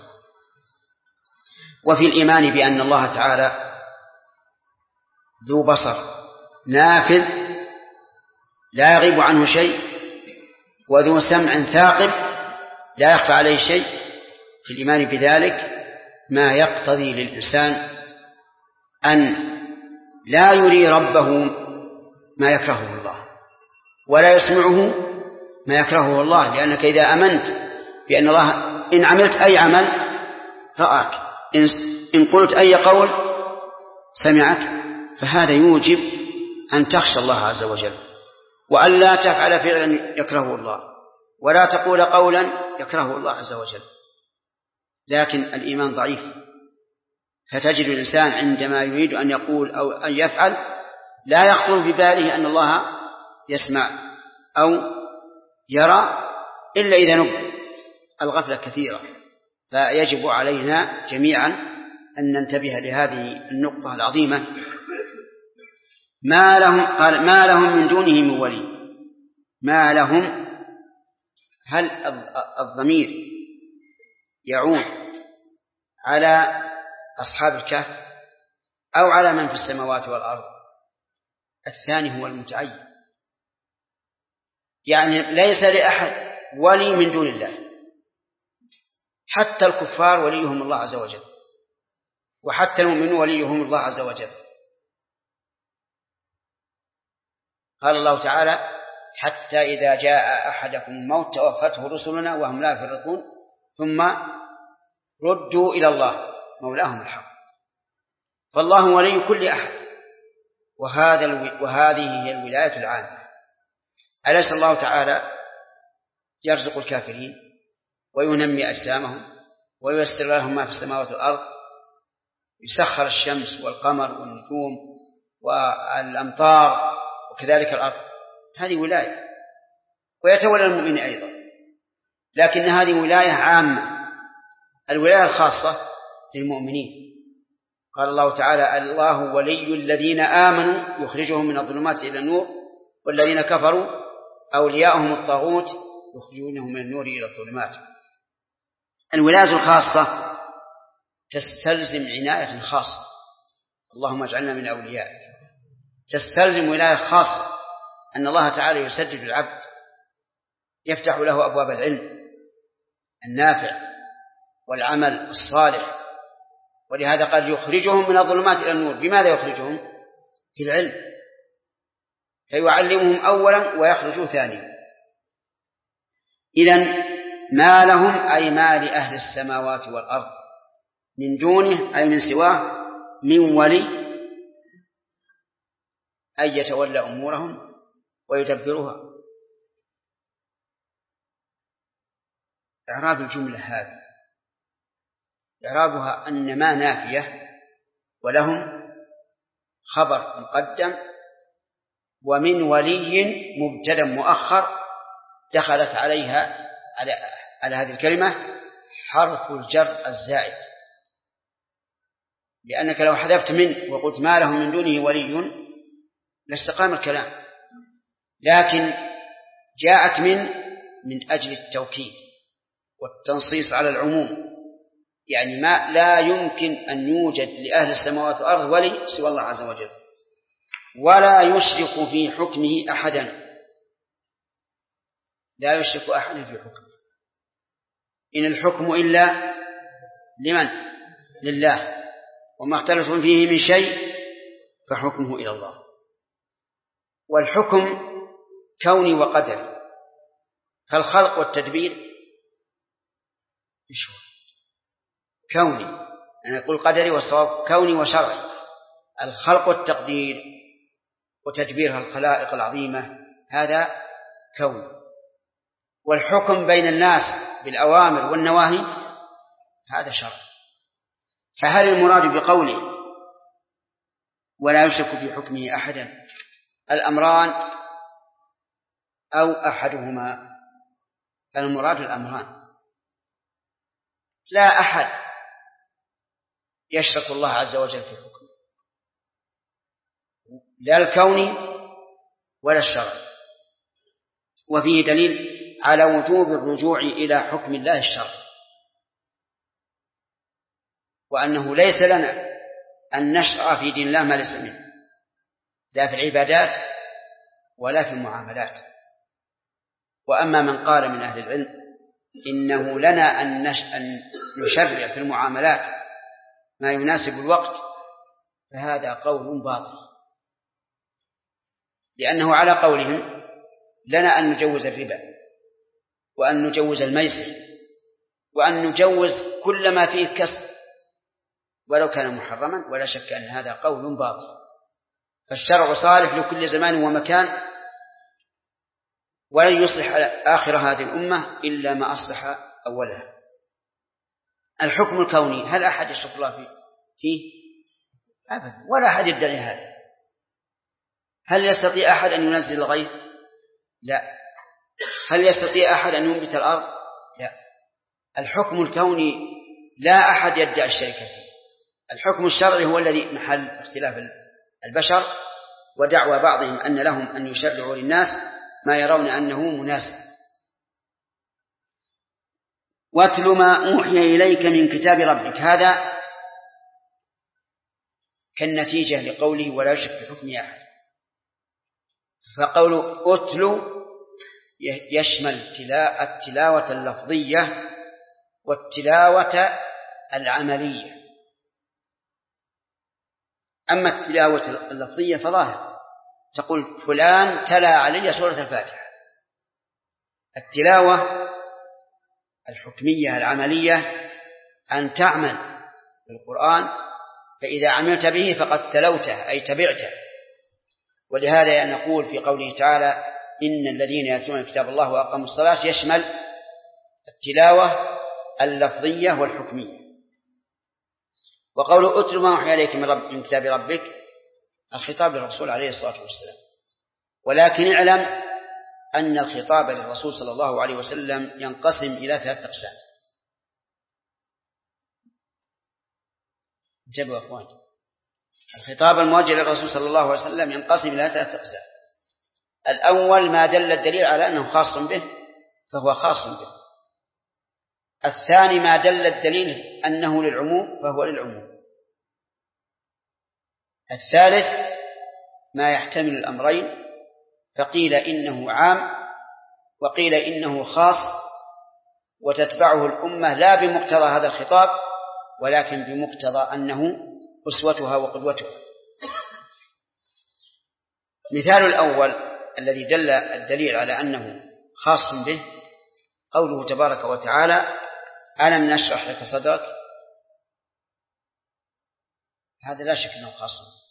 وفي الإيمان بأن الله تعالى ذو بصر نافذ لا يغيب عنه شيء، وذو سمع ثاقب لا يخفى عليه شيء، في الإيمان بذلك ما يقتضي للإنسان أن لا يري ربه ما يكرهه الله، ولا يسمعه ما يكرهه الله، لأنك إذا أمنت بأن الله إن عملت أي عمل رآك، إن قلت أي قول سمعك، فهذا يوجب أن تخشى الله عز وجل، وأن لا تفعل فعلا يكرهه الله، ولا تقول قولا يكرهه الله عز وجل. لكن الإيمان ضعيف، فتجد الإنسان عندما يريد أن يقول أو أن يفعل لا يخطر بباله أن الله يسمع أو يرى إلا إذا نبه. الغفلة كثيرة، فيجب علينا جميعا أن ننتبه لهذه النقطة العظيمة. ما لهم من دونه من ولي. ما لهم، هل الضمير يعود على أصحاب الكهف أو على من في السماوات والأرض؟ الثاني هو المتعين، يعني ليس لأحد ولي من دون الله، حتى الكفار وليهم الله عز وجل، وحتى المؤمنون وليهم الله عز وجل. قال الله تعالى: حتى إذا جاء أحدكم الموت توفته رسلنا وهم لا يفرطون ثم ردوا إلى الله مولاهم الحق. فالله ولي كل أحد، وهذه هي الولاية العامة. أليس الله تعالى يرزق الكافرين وينمي أجسامهم وييسر لهم ما في السماوات والأرض، يسخر الشمس والقمر والنجوم والأمطار وكذلك الأرض؟ هذه ولاية، ويتولى المؤمن أيضا، لكن هذه ولاية عامة. الولاية الخاصة للمؤمنين. قال الله تعالى: الله ولي الذين آمنوا يخرجهم من الظلمات إلى النور والذين كفروا أولياؤهم الطاغوت يخرجونهم من النور إلى الظلمات. الولاية الخاصة تستلزم عناية خاصة، اللهم اجعلنا من أوليائك. تستلزم ولاية خاصة، أن الله تعالى يسدد العبد، يفتح له أبواب العلم النافع والعمل الصالح. ولهذا قال يخرجهم من الظلمات إلى النور. بماذا يخرجهم؟ في العلم، فيعلمهم أولا ويخرجوا ثانيا. إذن ما لهم أي ما لأهل السماوات والأرض من دونه أي من سواه من ولي أن يتولى أمورهم ويدبرها. إعراب الجملة هذه إعرابها أن ما نافية ولهم خبر مقدم، ومن ولي مبتدأ مؤخر دخلت عليها على هذه الكلمة حرف الجر الزائد، لأنك لو حذفت من وقلت ما لهم من دونه ولي لاستقام الكلام، لكن جاءت من أجل التوكيد والتنصيص على العموم، يعني ما لا يمكن أن يوجد لأهل السماوات والأرض ولي سوى الله عز وجل، ولا يشرك في حكمه أحدا، لا يشرك أحدا في حكمه. إن الحكم إلا لمن؟ لله، وما اختلفتم فيه من شيء فحكمه إلى الله. والحكم كوني وقدري، فالخلق والتدبير إيش هو؟ كوني، أنا أقول قدري والصواب كوني وشرعي. الخلق والتقدير وتدبيرها الخلائق العظيمة هذا كوني، والحكم بين الناس بالأوامر والنواهي هذا شرع. فهل المراد بقوله ولا يشرك في حكمه أحدا الأمران أو أحدهما؟ المراد الأمران. لا أحد يشرك الله عز وجل في حكمه، لا الكوني ولا الشرعي. وفيه دليل على وجوب الرجوع إلى حكم الله الشرعي، وأنه ليس لنا أن نشرع في دين الله ما ليس منه، لا في العبادات ولا في المعاملات. وأما من قال من أهل العلم إنه لنا أن نشرع في المعاملات ما يناسب الوقت، فهذا قول باطل، لأنه على قولهم لنا أن نجوز الربا وأن نجوز الميسر وأن نجوز كل ما فيه كسب ولو كان محرما، ولا شك أن هذا قول باطل. فالشرع صالح لكل زمان ومكان، ولن يصلح آخر هذه الأمة إلا ما أصلح أولها. الحكم الكوني هل أحد يشرك الله فيه؟ أبدا، ولا أحد يدعي هذا. هل يستطيع أحد أن ينزل الغيث؟ لا. هل يستطيع أحد أن ينبت الأرض؟ لا. الحكم الكوني لا أحد يدعي الشركة فيه. الحكم الشرعي هو الذي محل اختلاف البشر ودعوى بعضهم أن لهم أن يشرعوا للناس ما يرون أنه مناسب. واتل ما أوحي إليك من كتاب ربك، هذا كالنتيجة لقوله ولا يشرك في حكمه أحد. فقول أتل يشمل التلاوة اللفظية والتلاوة العملية. أما التلاوة اللفظية فظاهر، تقول فلان تلا علي سورة الفاتحة. التلاوة الحكمية العملية أن تعمل بالقرآن، فإذا عملت به فقد تلوته أي تبعته. ولهذا نقول في قوله تعالى إن الذين يتلون كتاب الله وأقاموا الصلاة يشمل التلاوة اللفظية والحكمية. وقول أتل ما أوحي إليك من كتاب ربك الخطاب للرسول عليه الصلاة والسلام، ولكن اعلم أن الخطاب للرسول صلى الله عليه وسلم ينقسم إلى 3 أقسام. انتبهوا يا أخوان، الخطاب الموجه للرسول صلى الله عليه وسلم ينقسم إلى 3 أقسام. الأول ما دل الدليل على أنه خاص به فهو خاص به. الثاني ما دل الدليل أنه للعموم فهو للعموم. الثالث ما يحتمل الأمرين، فقيل إنه عام وقيل إنه خاص وتتبعه الأمة لا بمقتضى هذا الخطاب ولكن بمقتضى أنه أسوتها وقدوتها. مثال الأول الذي دل الدليل على أنه خاص به قوله تبارك وتعالى ألم نشرح لك صدرك. هذا لا شك أنه خاص به.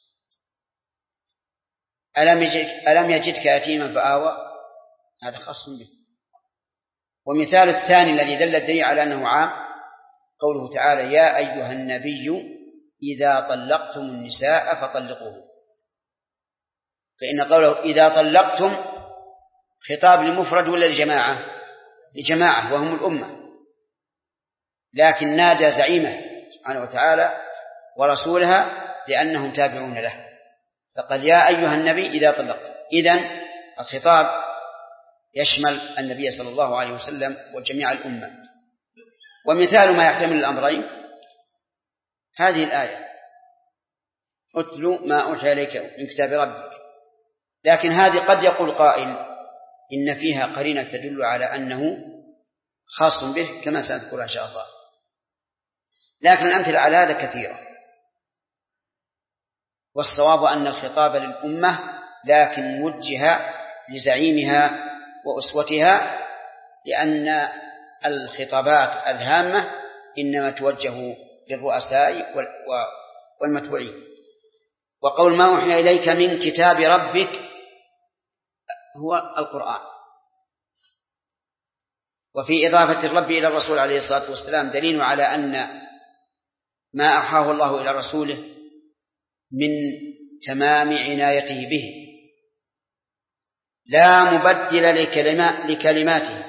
ألم يجدك يتيما فآوى، هذا خاص به. ومثال الثاني الذي دل الدليل على أنه عام قوله تعالى يا أيها النبي إذا طلقتم النساء فطلقوه. فإن قوله إذا طلقتم خطاب لمفرد ولا لجماعة؟ لجماعة وهم الأمة، لكن نادى زعيمه سبحانه وتعالى ورسولها لأنهم تابعون له، فقال يا أيها النبي إذا طلقتم. إذن الخطاب يشمل النبي صلى الله عليه وسلم وجميع الأمة. ومثال ما يحتمل الأمرين هذه الآية أتل ما أوحي إليك من كتاب ربك، لكن هذه قد يقول قائل إن فيها قرينة تدل على أنه خاص به كما سنذكر إن شاء الله، لكن الأمثلة على هذا كثيرة. والصواب أن الخطاب للأمة لكن وجه لزعيمها وأسوتها، لأن الخطابات الهامة إنما توجه للرؤساء والمتبوعين. وقول ما أوحي إليك من كتاب ربك هو القرآن. وفي إضافة الرب إلى الرسول عليه الصلاة والسلام دليل على أن ما أوحاه الله إلى رسوله من تمام عنايته به لا مبدل لكلماته،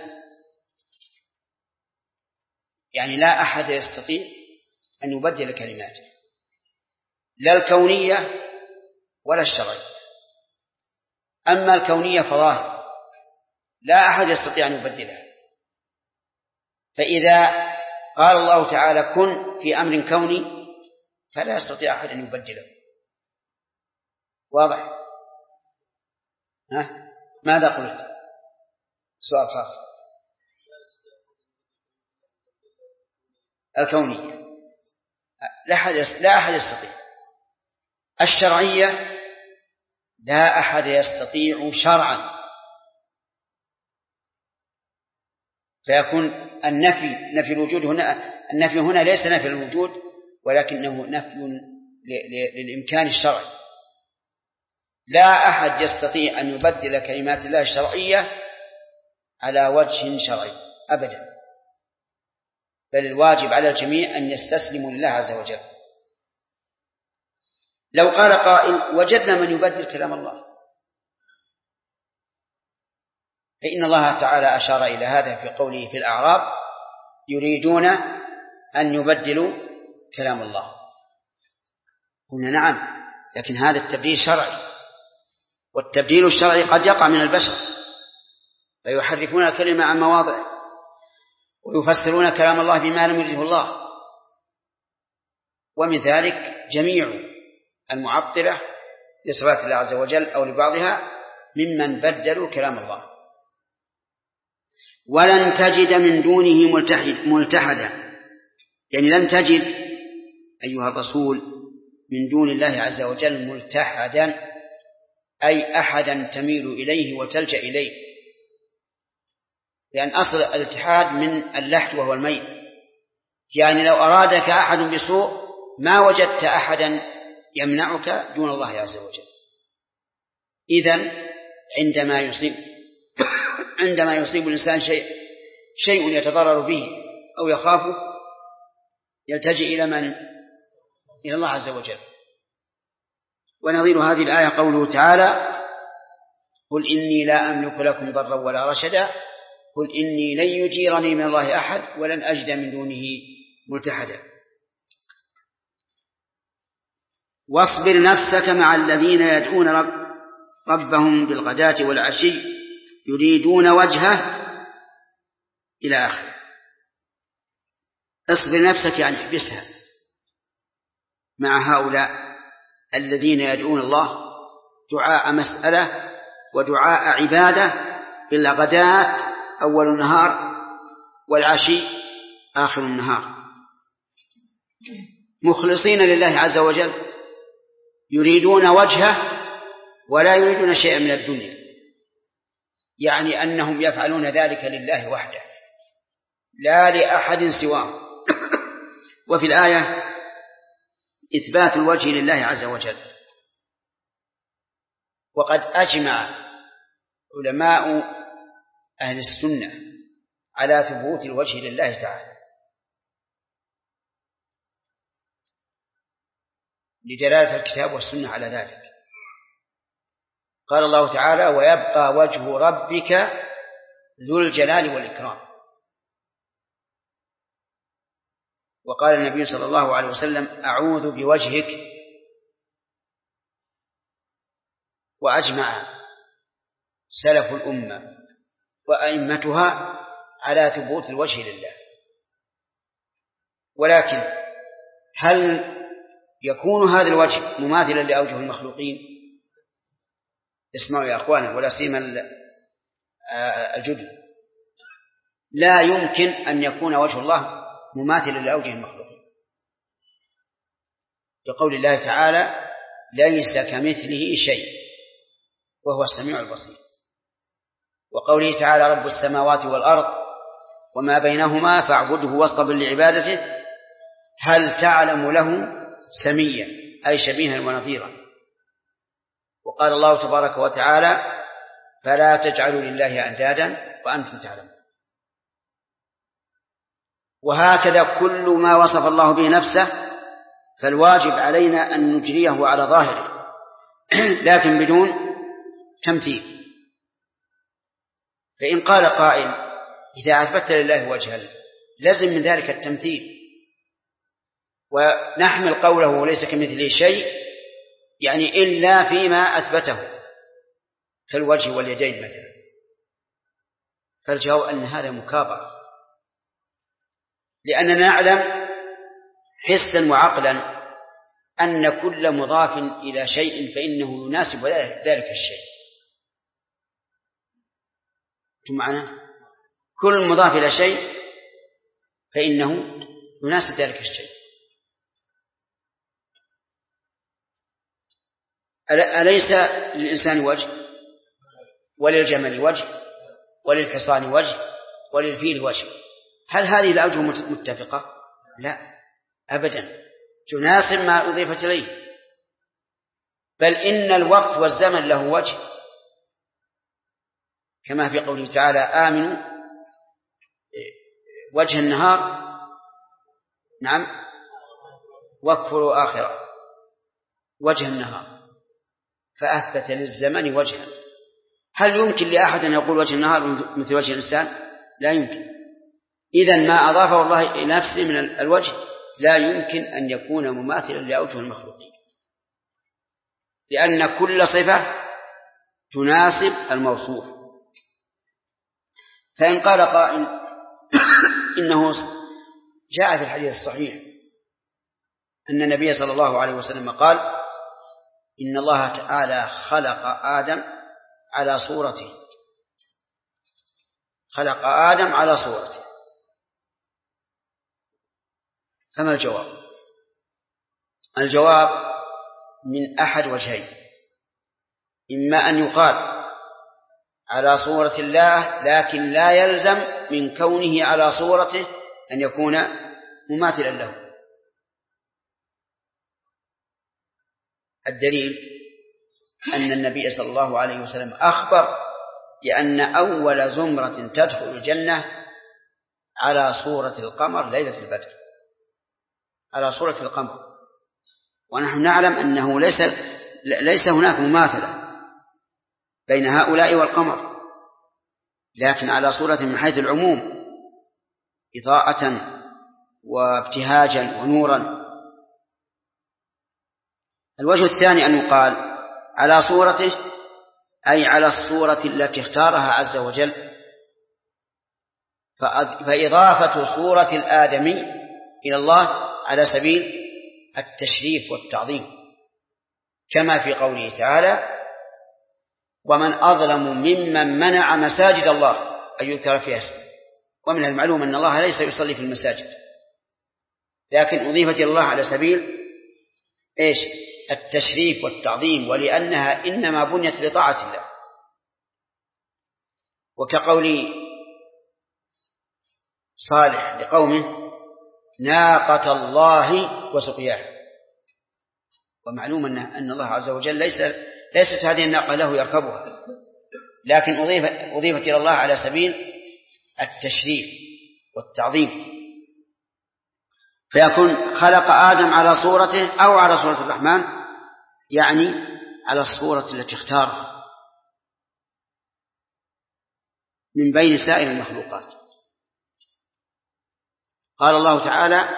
يعني لا أحد يستطيع أن يبدل كلماته، لا الكونية ولا الشرعية. أما الكونية فظاهر لا أحد يستطيع أن يبدلها، فإذا قال الله تعالى كن في أمر كوني فلا يستطيع أحد أن يبدله. واضح؟ ماذا قلت؟ سؤال خاص. الكونية لا أحد يستطيع. الشرعية لا أحد يستطيع شرعا، فيكون نفي الوجود هنا، النفي هنا ليس نفي الوجود ولكنه نفي للإمكان الشرعي. لا أحد يستطيع أن يبدل كلمات الله الشرعية على وجه شرعي أبدا، بل الواجب على الجميع أن يستسلموا لله عز وجل. لو قال قائل وجدنا من يبدل كلام الله، فإن الله تعالى أشار إلى هذا في قوله في الأعراب يريدون أن يبدلوا كلام الله. قلنا نعم، لكن هذا التبديل شرعي، والتبديل الشرعي قد يقع من البشر، فيحرفون الكلمة عن مواضعه ويفسرون كلام الله بما لم يرده الله. ومن ذلك جميع المعطلة لصفات الله عز وجل أو لبعضها ممن بدلوا كلام الله. ولن تجد من دونه ملتحدا، يعني لن تجد أيها الرسول من دون الله عز وجل ملتحدا، أي أحدا تميل إليه وتلجأ إليه، لأن أصل الاتحاد من اللحد وهو الميل. يعني لو أرادك أحد بسوء ما وجدت أحدا يمنعك دون الله عز وجل. إذن عندما يصيب الإنسان شيء يتضرر به أو يخافه يلتجئ إلى من؟ إلى الله عز وجل. ونظير هذه الآية قوله تعالى قل إني لا أملك لكم ضرا ولا رشدا قل إني لن يجيرني من الله أحد ولن أجد من دونه ملتحدا. واصبر نفسك مع الذين يدعون ربهم بالغداة والعشي يريدون وجهه إلى آخره. اصبر نفسك يعني احبسها مع هؤلاء الذين يدعون الله دعاء مسألة ودعاء عبادة بالغداة أول النهار والعشي آخر النهار، مخلصين لله عز وجل يريدون وجهه ولا يريدون شيئا من الدنيا، يعني أنهم يفعلون ذلك لله وحده لا لأحد سواه. وفي الآية إثبات الوجه لله عز وجل. وقد أجمع علماء أهل السنة على ثبوت الوجه لله تعالى لدلالة الكتاب والسنة على ذلك. قال الله تعالى: ويبقى وجه ربك ذو الجلال والإكرام. وقال النبي صلى الله عليه وسلم: أعوذ بوجهك. وأجمع سلف الأمة وأئمتها على ثبوت الوجه لله. ولكن هل يكون هذا الوجه مماثلا لأوجه المخلوقين؟ اسمعوا يا أخوانا ولا سيما الجدل، لا يمكن أن يكون وجه الله مماثلا لأوجه المخلوقين، لقول الله تعالى: ليس كمثله شيء وهو السميع البصير. وقوله تعالى: رب السماوات والأرض وما بينهما فاعبده واصطبر لعبادته هل تعلم له سميا، أي شبيها ونظيرا. وقال الله تبارك وتعالى: فلا تجعلوا لله أندادا وأنتم تعلمون. وهكذا كل ما وصف الله به نفسه فالواجب علينا أن نجريه على ظاهره لكن بدون تمثيل. فإن قال قائل: إذا أثبت لله وجها لازم من ذلك التمثيل، ونحمل قوله ليس كمثله شيء يعني إلا فيما أثبته كالوجه واليدين مثلا. فالجواب أن هذا مكابرة، لأننا نعلم حسا وعقلا أن كل مضاف إلى شيء فإنه يناسب ذلك الشيء. معنا كل مضاف إلى شيء فإنه يناسب ذلك الشيء. أليس للإنسان وجه وللجمل وجه وللحصان وجه وللفيل وجه؟ هل هذه الأوجه متفقة؟ لا أبدا، تناسب ما أضيفت إليه. بل إن الوقت والزمن له وجه، كما في قوله تعالى: آمنوا وجه النهار نعم واكفروا آخرة وجه النهار، فأثبت للزمن وجها. هل يمكن لأحد أن يقول وجه النهار مثل وجه الإنسان؟ لا يمكن. إذن ما أضافه الله إلى نفسه من الوجه لا يمكن أن يكون مماثلا لأوجه المخلوقين، لأن كل صفة تناسب الموصوف. فإن قال قائل: إنه جاء في الحديث الصحيح أن النبي صلى الله عليه وسلم قال: إن الله تعالى خلق آدم على صورته، خلق آدم على صورته. فما الجواب؟ الجواب من أحد وجهين: إما أن يقال على صورة الله لكن لا يلزم من كونه على صورته أن يكون مماثلا له. الدليل أن النبي صلى الله عليه وسلم أخبر بأن أول زمرة تدخل الجنة على صورة القمر ليلة البدر، على صورة القمر. ونحن نعلم أنه ليس هناك مماثلة بين هؤلاء والقمر، لكن على صورة من حيث العموم إضاءة وابتهاجا ونورا. الوجه الثاني أن يقال على صورته أي على الصورة التي اختارها عز وجل، فإضافة صورة الآدمي إلى الله على سبيل التشريف والتعظيم، كما في قوله تعالى: ومن أظلم ممن منع مساجد الله أن يذكر فيها اسمه ومن المعلوم أن الله ليس يصلي في المساجد، لكن أضيفت إلى الله على سبيل التشريف والتعظيم، ولأنها إنما بنيت لطاعة الله. وكقول صالح لقومه ناقة الله وسقياها، ومعلوم أن الله عز وجل ليست هذه الناقة له يركبها، لكن أضيفت إلى الله على سبيل التشريف والتعظيم، فيكون خلق آدم على صورته أو على صورة الرحمن، يعني على الصورة التي اختارها من بين سائر المخلوقات. قال الله تعالى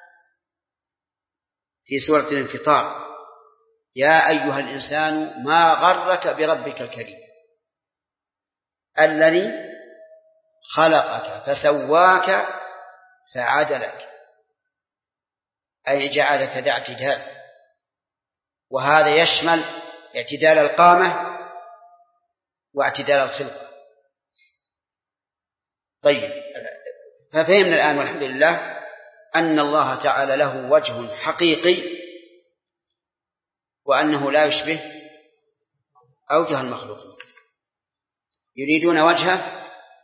في سورة الانفطار يا أيها الإنسان ما غرك بربك الكريم الذي خلقك فسواك فعدلك، أي جعلك ذا اعتدال، وهذا يشمل اعتدال القامة واعتدال الخلقة. طيب، ففهمنا الآن والحمد لله أن الله تعالى له وجه حقيقي، وأنه لا يشبه أوجه المخلوقين. يريدون وجهه،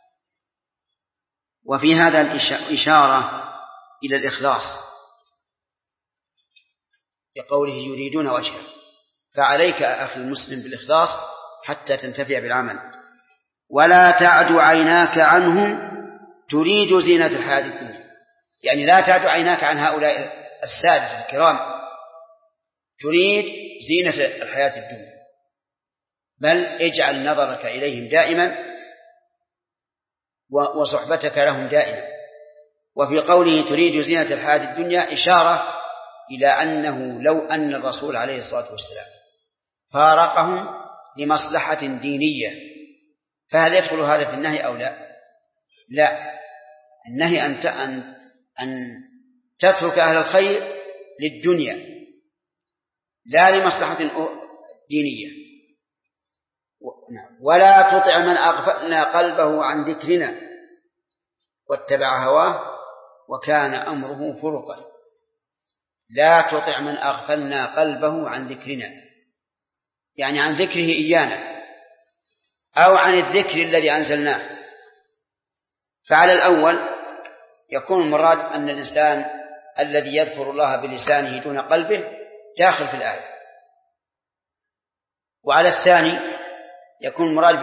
وفي هذا الإشارة إلى الإخلاص بقوله يريدون وجهه، فعليك أخي المسلم بالإخلاص حتى تنتفع بالعمل. ولا تعد عيناك عنهم تريد زينة الحياة الدنيا، يعني لا تعد عيناك عن هؤلاء السادة الكرام تريد زينة الحياة الدنيا، بل اجعل نظرك إليهم دائما وصحبتك لهم دائما. وفي قوله تريد زينة الحياة الدنيا إشارة إلى أنه لو أن الرسول عليه الصلاة والسلام فارقهم لمصلحة دينية فهل يدخل هذا في النهي أو لا؟ لا، النهي أن تترك أهل الخير للدنيا لا لمصلحة دينية. ولا تطع من أغفلنا قلبه عن ذكرنا واتبع هواه وكان أمره فرطا. لا تطع من أغفلنا قلبه عن ذكرنا، يعني عن ذكره إيانا أو عن الذكر الذي أنزلناه. فعلى الأول يكون المراد أن الإنسان الذي يذكر الله بلسانه دون قلبه داخل في الآية، وعلى الثاني يكون المراد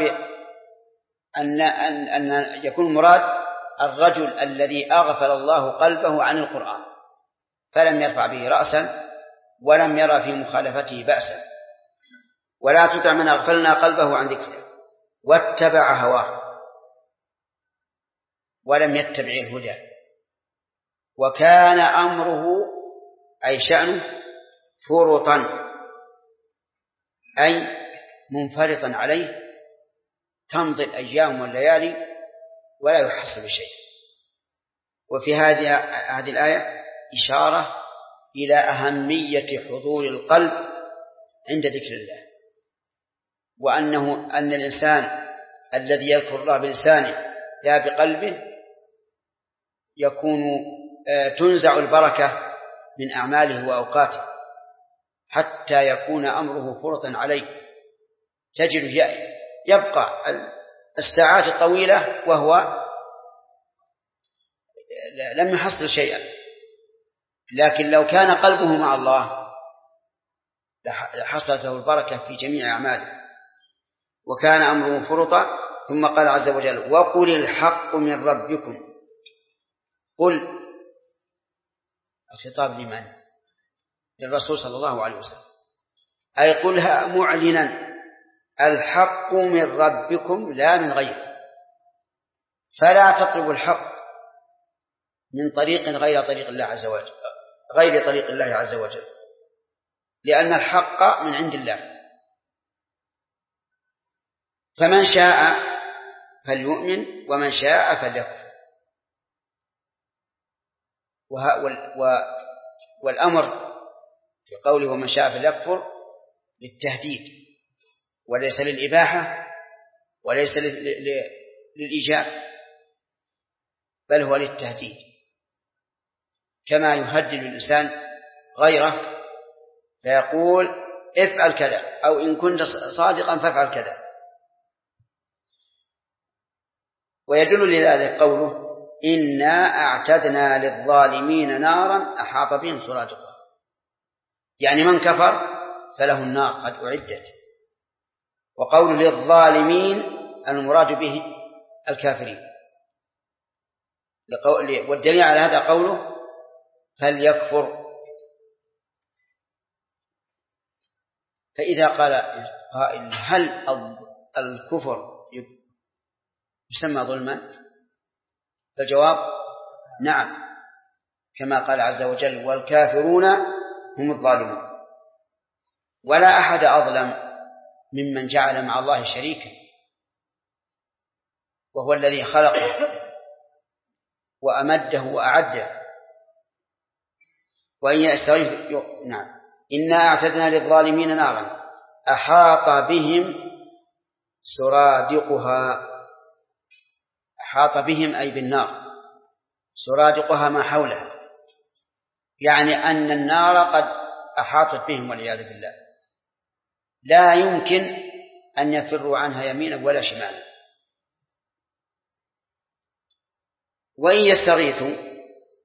أن يكون المراد الرجل الذي أغفل الله قلبه عن القرآن فلم يرفع به رأسا ولم يرى في مخالفته بأسا. ولا تطع من أغفلنا قلبه عن ذكره واتبع هواه ولم يتبع الهدى وكان أمره أي شأنه فرطا أي منفرطا عليه، تمضي الأيام والليالي ولا يحصل بشيء. وفي هذه الآية إشارة إلى أهمية حضور القلب عند ذكر الله، أن الإنسان الذي يذكر الله بلسانه لا بقلبه يكون تنزع البركة من أعماله وأوقاته حتى يكون أمره فرطا عليه، تجد يبقى الساعات الطويلة وهو لم يحصل شيئا. لكن لو كان قلبه مع الله لحصلت له البركة في جميع أعماله وكان أمره فرطا. ثم قال عز وجل وقل الحق من ربكم. قل الخطاب لمن؟ للرسول صلى الله عليه وسلم، أي قلها معلنا الحق من ربكم لا من غيره، فلا تطلبوا الحق من طريق غير طريق الله عز وجل، غير طريق الله عز وجل، لأن الحق من عند الله. فمن شاء فليؤمن ومن شاء فليكفر. والأمر في قوله ومن شاء فليكفر للتهديد وليس للإباحة وليس للإيجاب. بل هو للتهديد، كما يهدد الإنسان غيره فيقول افعل كذا، أو إن كنت صادقا فافعل كذا. ويدل لذلك قوله إنا أعتدنا للظالمين نارا أحاط بهم سرادقها، يعني من كفر فله النار قد أعدت. وقول للظالمين المراد به الكافرين، والدليل على هذا قوله فليكفر. فإذا قال قائل هل الكفر يسمى ظلما؟ الجواب نعم، كما قال عز وجل والكافرون هم الظالمون. ولا أحد أظلم ممن جعل مع الله شريكا، وهو الذي خلقه وأمده وأعده. وإن يستغيث نعم إنا أعتدنا للظالمين نارا أحاط بهم سرادقها. أحاط بهم أي بالنار، سرادقها ما حولها، يعني أن النار قد أحاطت بهم والعياذ بالله، لا يمكن أن يفروا عنها يمينا ولا شمالا. وإن يستغيثوا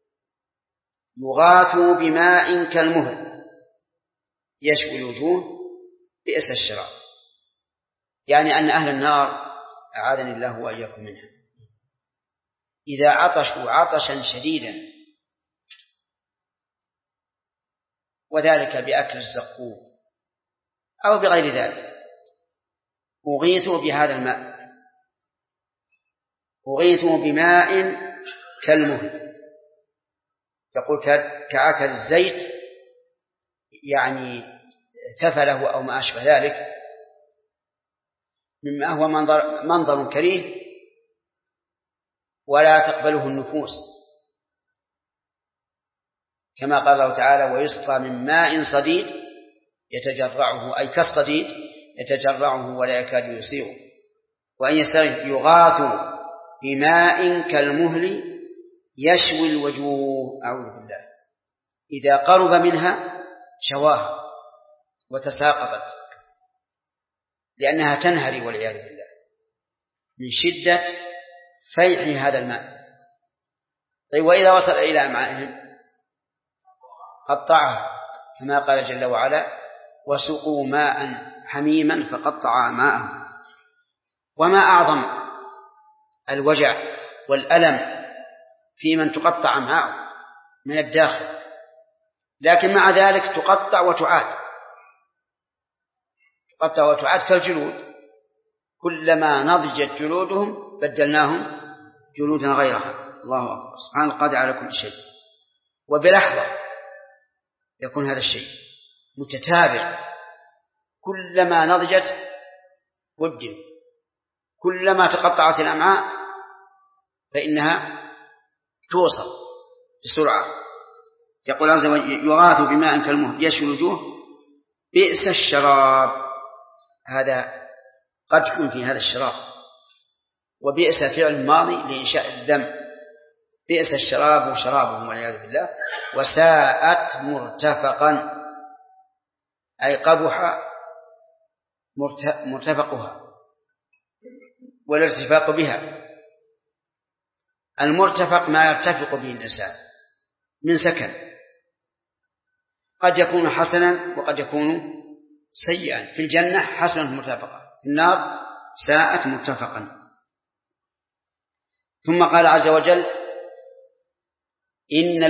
يغاثوا بماء كالمهل يشوي الوجوه بئس الشراب، يعني أن أهل النار أعاذني الله وإياكم منها إذا عطشوا عطشا شديدا، وذلك بأكل الزقوم أو بغير ذلك، أغيثوا بهذا الماء، أغيثوا بماء كالمهل، يقول كعكر الزيت، يعني ثفله أو ما أشبه ذلك، مما هو منظر كريه ولا تقبله النفوس، كما قال الله تعالى ويسقى من ماء صديد يتجرعه، أي كالصديد يتجرعه ولا يكاد يصيغه. وأن يستغيث يغاث بماء كالمهل يشوي الوجوه، أعوذ بالله، إذا قرب منها شواها وتساقطت لأنها تنهري والعياذ بالله من شدة فيح هذا الماء. طيب وإذا وصل إلى أمعائهم قطعها، كما قال جل وعلا وسقوا ماء حميما فقطع أمعاءهم. وما أعظم الوجع والألم في من تقطع أمعاءه من الداخل، لكن مع ذلك تقطع وتعاد كالجلود، كلما نضجت جلودهم بدلناهم جلودا غيرها. الله أكبر، سبحان القادر على كل شيء. وبلحظة يكون هذا الشيء متتابع، كلما نضجت بدل، كلما تقطعت الأمعاء فإنها توصل بسرعة. يقول عز وجل يغاث بماء كالمهل يشوي الوجوه بئس الشراب، هذا قدح في هذا الشراب، وبئس فعل ماضي لإنشاء الذم، بئس الشراب شرابهم والعياذ بالله. وساءت مرتفقا أي قبح مرتفقها والارتفاق بها. المرتفق ما يرتفق به الإنسان من سكن، قد يكون حسنا وقد يكون سيئا. في الجنة حسنة مرتفقة، في النار ساءت مرتفقا. ثم قال عز وجل إن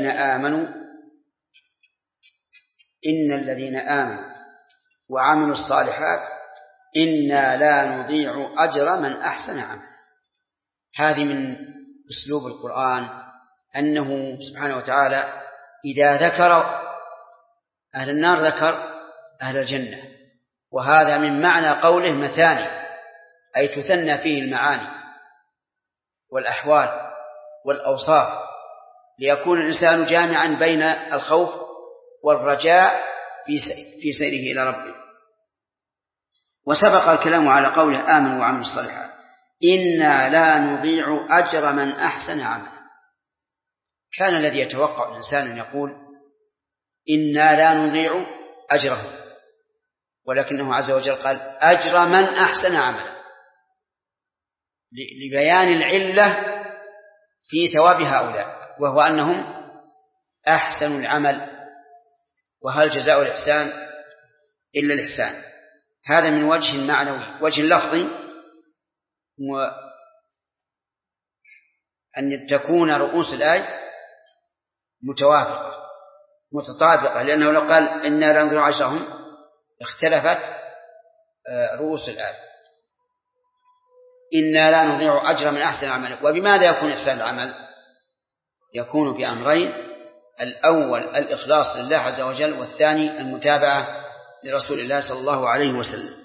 الذين آمنوا وعملوا الصالحات إنا لا نضيع أجر من أحسن عملا. هذه من أسلوب القرآن أنه سبحانه وتعالى إذا ذكر أهل النار ذكر أهل الجنة، وهذا من معنى قوله مثاني، أي تثنى فيه المعاني والأحوال والأوصاف، ليكون الإنسان جامعا بين الخوف والرجاء في سيره إلى ربه. وسبق الكلام على قوله آمنوا وعملوا الصالحات، إنا لا نضيع أجر من أحسن عملا. كان الذي يتوقع الإنسان أن يقول إنا لا نضيع أجره، ولكنه عز وجل قال أجر من أحسن عملا، لبيان العلة في ثواب هؤلاء، وهو أنهم أحسن العمل. وهل جزاء الإحسان إلا الإحسان؟ هذا من وجه معنوي. وجه لفظي أن تكون رؤوس الآية متطابقة، لأنه لو قال إنا لا نضيع أجرهم اختلفت رؤوس الآية. إنا لا نضيع أجر من أحسن عمل. وبماذا يكون إحسان العمل؟ يكون بأمرين: الأول الإخلاص لله عز وجل، والثاني المتابعة لرسول الله صلى الله عليه وسلم.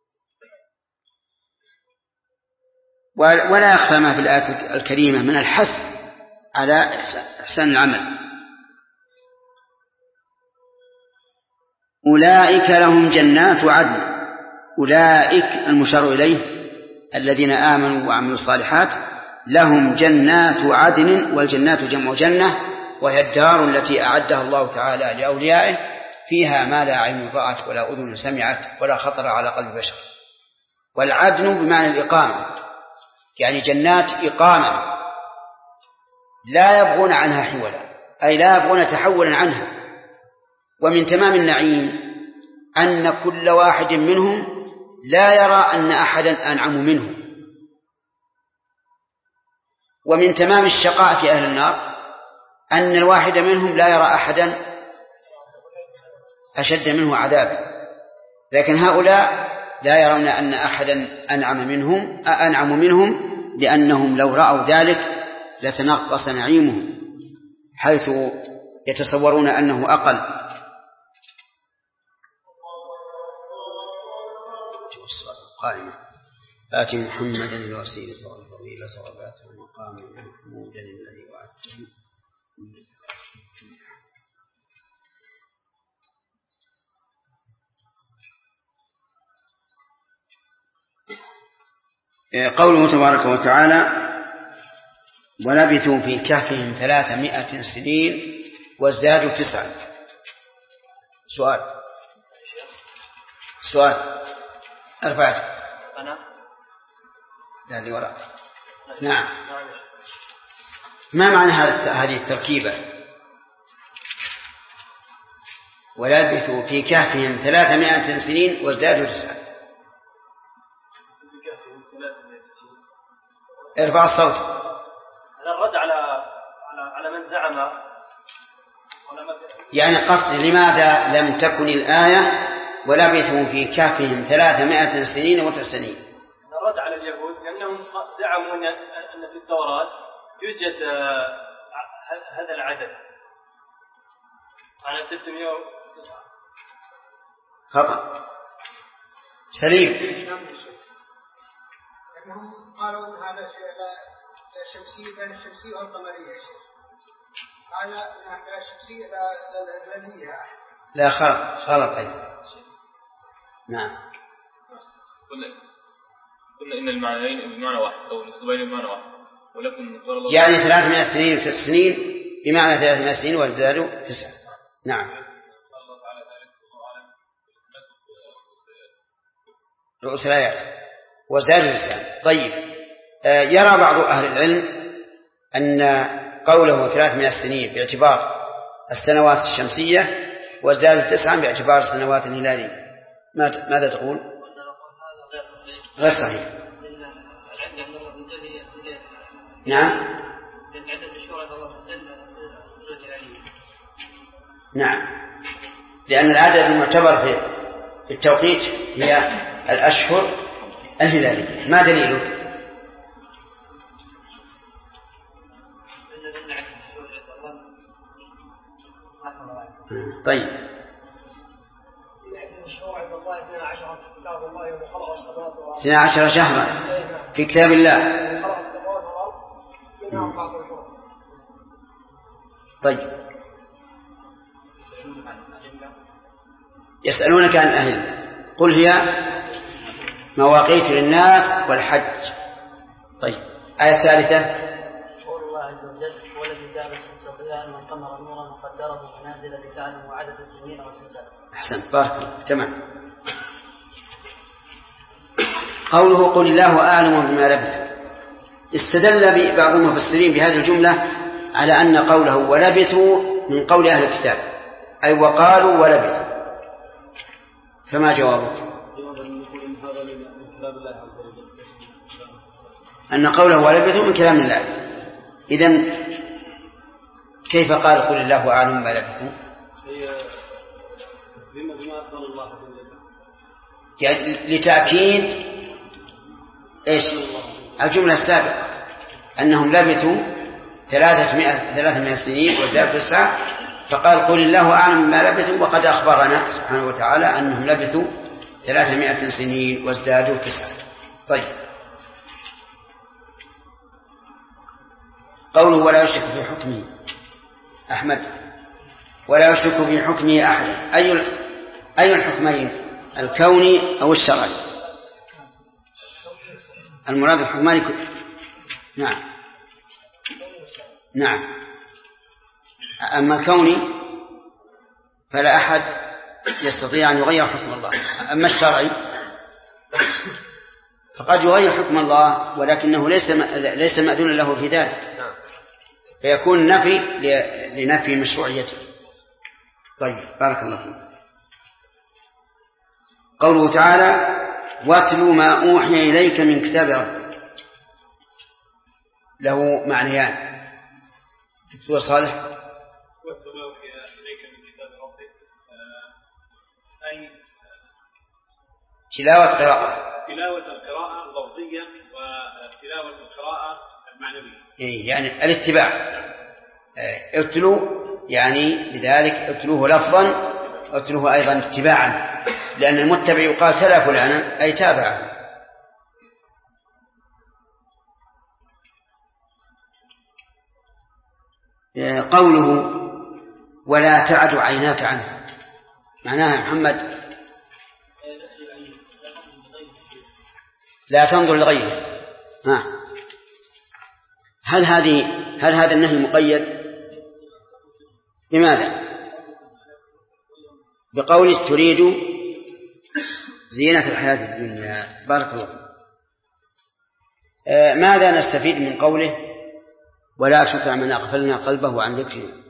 ولا يخفى ما في الآية الكريمة من الحث على إحسان العمل. أولئك لهم جنات عدن. أولئك المشار إليه الذين آمنوا وعملوا الصالحات لهم جنات عدن، والجنات جمع جنة، وهي الدار التي أعدها الله تعالى لأوليائه، فيها ما لا عين رأت ولا أذن سمعت ولا خطر على قلب بشر. والعدن بمعنى الإقامة، يعني جنات إقامة لا يبغون عنها حولا، أي لا يبغون تحولا عنها. ومن تمام النعيم أن كل واحد منهم لا يرى أن أحدا أنعم منه. ومن تمام الشقاء في أهل النار أن الواحد منهم لا يرى أحدا أشد منه عذابا. لكن هؤلاء لا يرون أن أحدا أنعم منهم، لأنهم لو رأوا ذلك لتنقص نعيمهم، حيث يتصورون أنه أقل. قائمة آت محمدا الوسيلة والفضيلة وبعثه مقاما محمودا الذي وعدته. قوله تبارك وتعالى ولبثوا في كهفهم 300 سنين وازدادوا 9. سؤال أرفعت أنا لا اللي وراء. نعم. ما معنى هذه التركيبة؟ ولبثوا في كهفهم 300 سنين وازدادوا 9. ارفع الصوت. هذا الرد على من زعم يعني قصد لماذا لم تكن الآية ولبثوا في كهفهم 300 سنين وتسنين؟ الرد على اليهود لأنهم زعموا أن في التوراة يوجد هذا العدد على 309. خطأ. سليم. لأنهم قالوا أن هذا الشمسية بين الشمسية والقمرية يا شيخ. قال أن الشمسية لا لا خلط أيضا. نعم. قلنا إن المعنيين بمعنى واحد أو الأسلوبين بمعنى واحد، ولكن قال الله يعني 300 سنين وتسع سنين بمعنى 300 سنين وازدادوا 9. نعم. رؤوس الآيات وازدادوا 9. طيب، يرى بعض أهل العلم أن قوله 300 سنين باعتبار السنوات الشمسية وازدادوا 9 باعتبار السنوات الهلالية. ماذا تقول؟ غير صحيح. نعم. نعم، لأن العدد المعتبر في التوقيت هي الأشهر الهلالية. ما دليله؟ طيب. 12 شهرا في كتاب الله. طيب، يسألونك عن الأهلة، قل هي مواقيت للناس والحج طيب آية الثالثة. قول الله عز وجل: هو الذي جعل الشمس ضياء والقمر نورا وقدره منازل لتعلموا عدد السنين والحساب. أحسنت، بارك الله. تمام. قوله قل الله أعلم بما لبثوا، استدل بعض المفسرين بهذه الجملة على أن قوله ولبثوا من قول أهل الكتاب، أي وقالوا ولبثوا. فما جوابك؟ أن قوله ولبثوا من كلام الله. إذن كيف قال قل الله أعلم بما لبثوا؟ يعني لتأكيد إيش الجملة السابقة أنهم لبثوا 300 سنين وزادوا 9، فقال قل الله أعلم بما لبثوا، وقد أخبرنا سبحانه وتعالى أنهم لبثوا 300 سنين وازدادوا 9. طيب، قوله ولا يشرك في حكمه. أحمد، ولا يشرك في حكمه أحد، أي الحكمين، الكوني أو الشرعي؟ المراد الحكمان. نعم. أما الكوني فلا أحد يستطيع أن يغير حكم الله. أما الشرعي فقد يغير حكم الله ولكنه ليس مأذون له في ذلك، فيكون نفي لنفي مشروعيته. طيب، بارك الله فيك. قوله تعالى واتل ما أوحي إليك من كتاب ربك، له معنيان. دكتور صالح. واتل ما أوحي إليك من كتاب ربك أي تلاوة القراءة اللفظية وتلاوة القراءة المعنوية. يعني الاتباع. اتلوا يعني بذلك اتلوه لفظا، اتلوه أيضا اتباعا، لأن المتبع يقال تلا فلانا أي تابعه. قوله ولا تعد عيناك عنه، معناها محمد لا تنظر لغيره. هل هذا النهي مقيد؟ لماذا؟ بقوله تريد زينة الحياة الدنيا. بارك الله. ماذا نستفيد من قوله ولا تطع من أغفلنا قلبه عن ذكرنا؟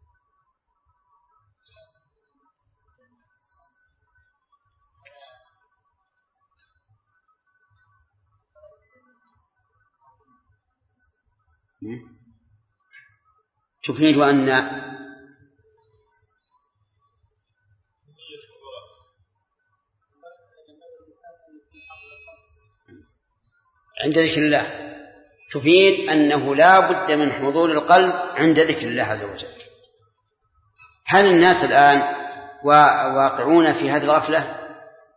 تفيد أن عند ذكر الله، تفيد أنه لا بد من حضور القلب عند ذكر الله عز وجل. هل الناس الآن واقعون في هذه الغفلة؟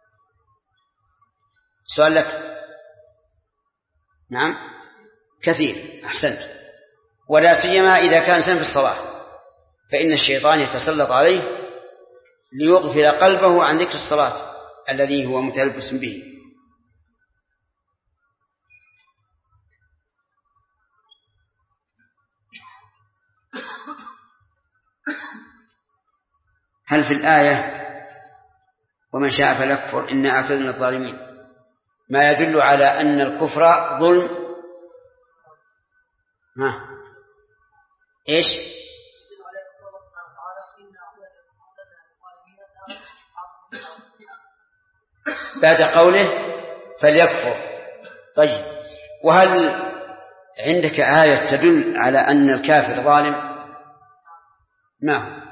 سؤال لك. نعم، كثير. أحسنت. ولا سيما إذا كان سن في الصلاة، فإن الشيطان يتسلط عليه ليغفل قلبه عن ذكر الصلاة الذي هو متلبس به. هل في الآية ومن شاء فليكفر إنا أعتدنا الظالمين ما يدل على أن الكفر ظلم؟ إيش؟ بعد قوله فليكفر. طيب، وهل عندك آية تدل على أن الكافر ظالم؟ ما هو؟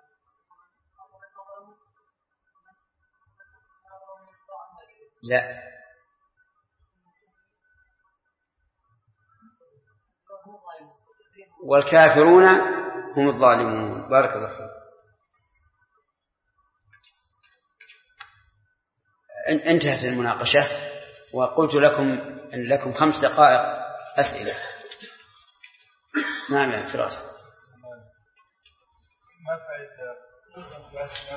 لا، والكافرون هم الظالمون. بارك الله فيك. انتهت المناقشة، وقلت لكم أن لكم 5 دقائق أسئلة. نعم يا فراس. ما فائدة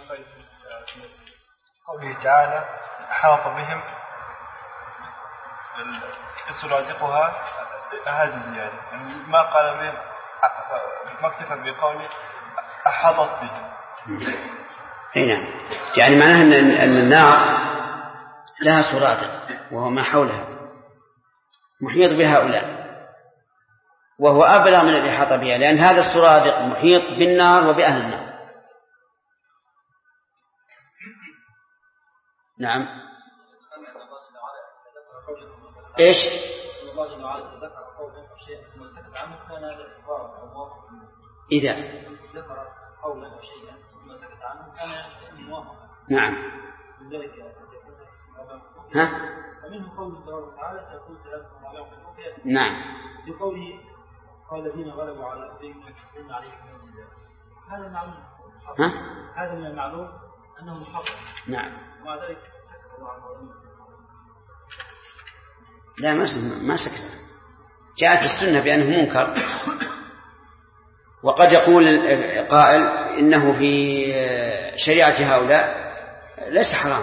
قوله تعالى أحاط بهم يسرادقها هذه الزيادة، يعني ما قال به ما اكتفى بقوله أحاطت به. نعم، يعني معناه أن النار لها سرادق وهو ما حولها محيط بهؤلاء، وهو أبلغ من الإحاطة بها، لأن هذا السرادق محيط بالنار وبأهل النار. نعم. إيش؟ إذا ذكر قولا أو شيئا ثم سكت عنه كان موافقا. نعم. ها؟ ومنه قوله تبارك وتعالى سيكون ثلاثة عليهم بالرقية. نعم. بقوله قال الذين غلبوا على أمرهم يكفرون عليهم من الله. هذا معلوم. ها؟ هذا من المعلوم أنه محقق. نعم. ومع ذلك سكت الله عنه. لا ما سكت. جاءت السنة بأنه منكر، وقد يقول قائل إنه في شريعة هؤلاء ليس حرام.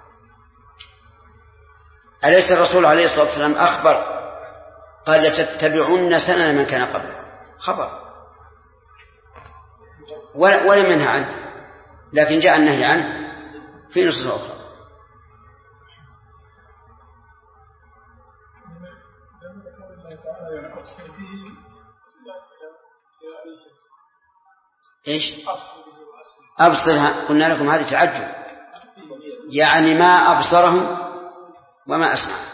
أليس الرسول عليه الصلاة والسلام أخبر قال لتتبعون سنن من كان قبلكم؟ خبر ولم ينهى عنه، لكن جاء النهي عنه في نصوص أخرى. إيش؟ أبصرها، قلنا لكم هذه تعجب، يعني ما أبصرهم وما أسمعهم.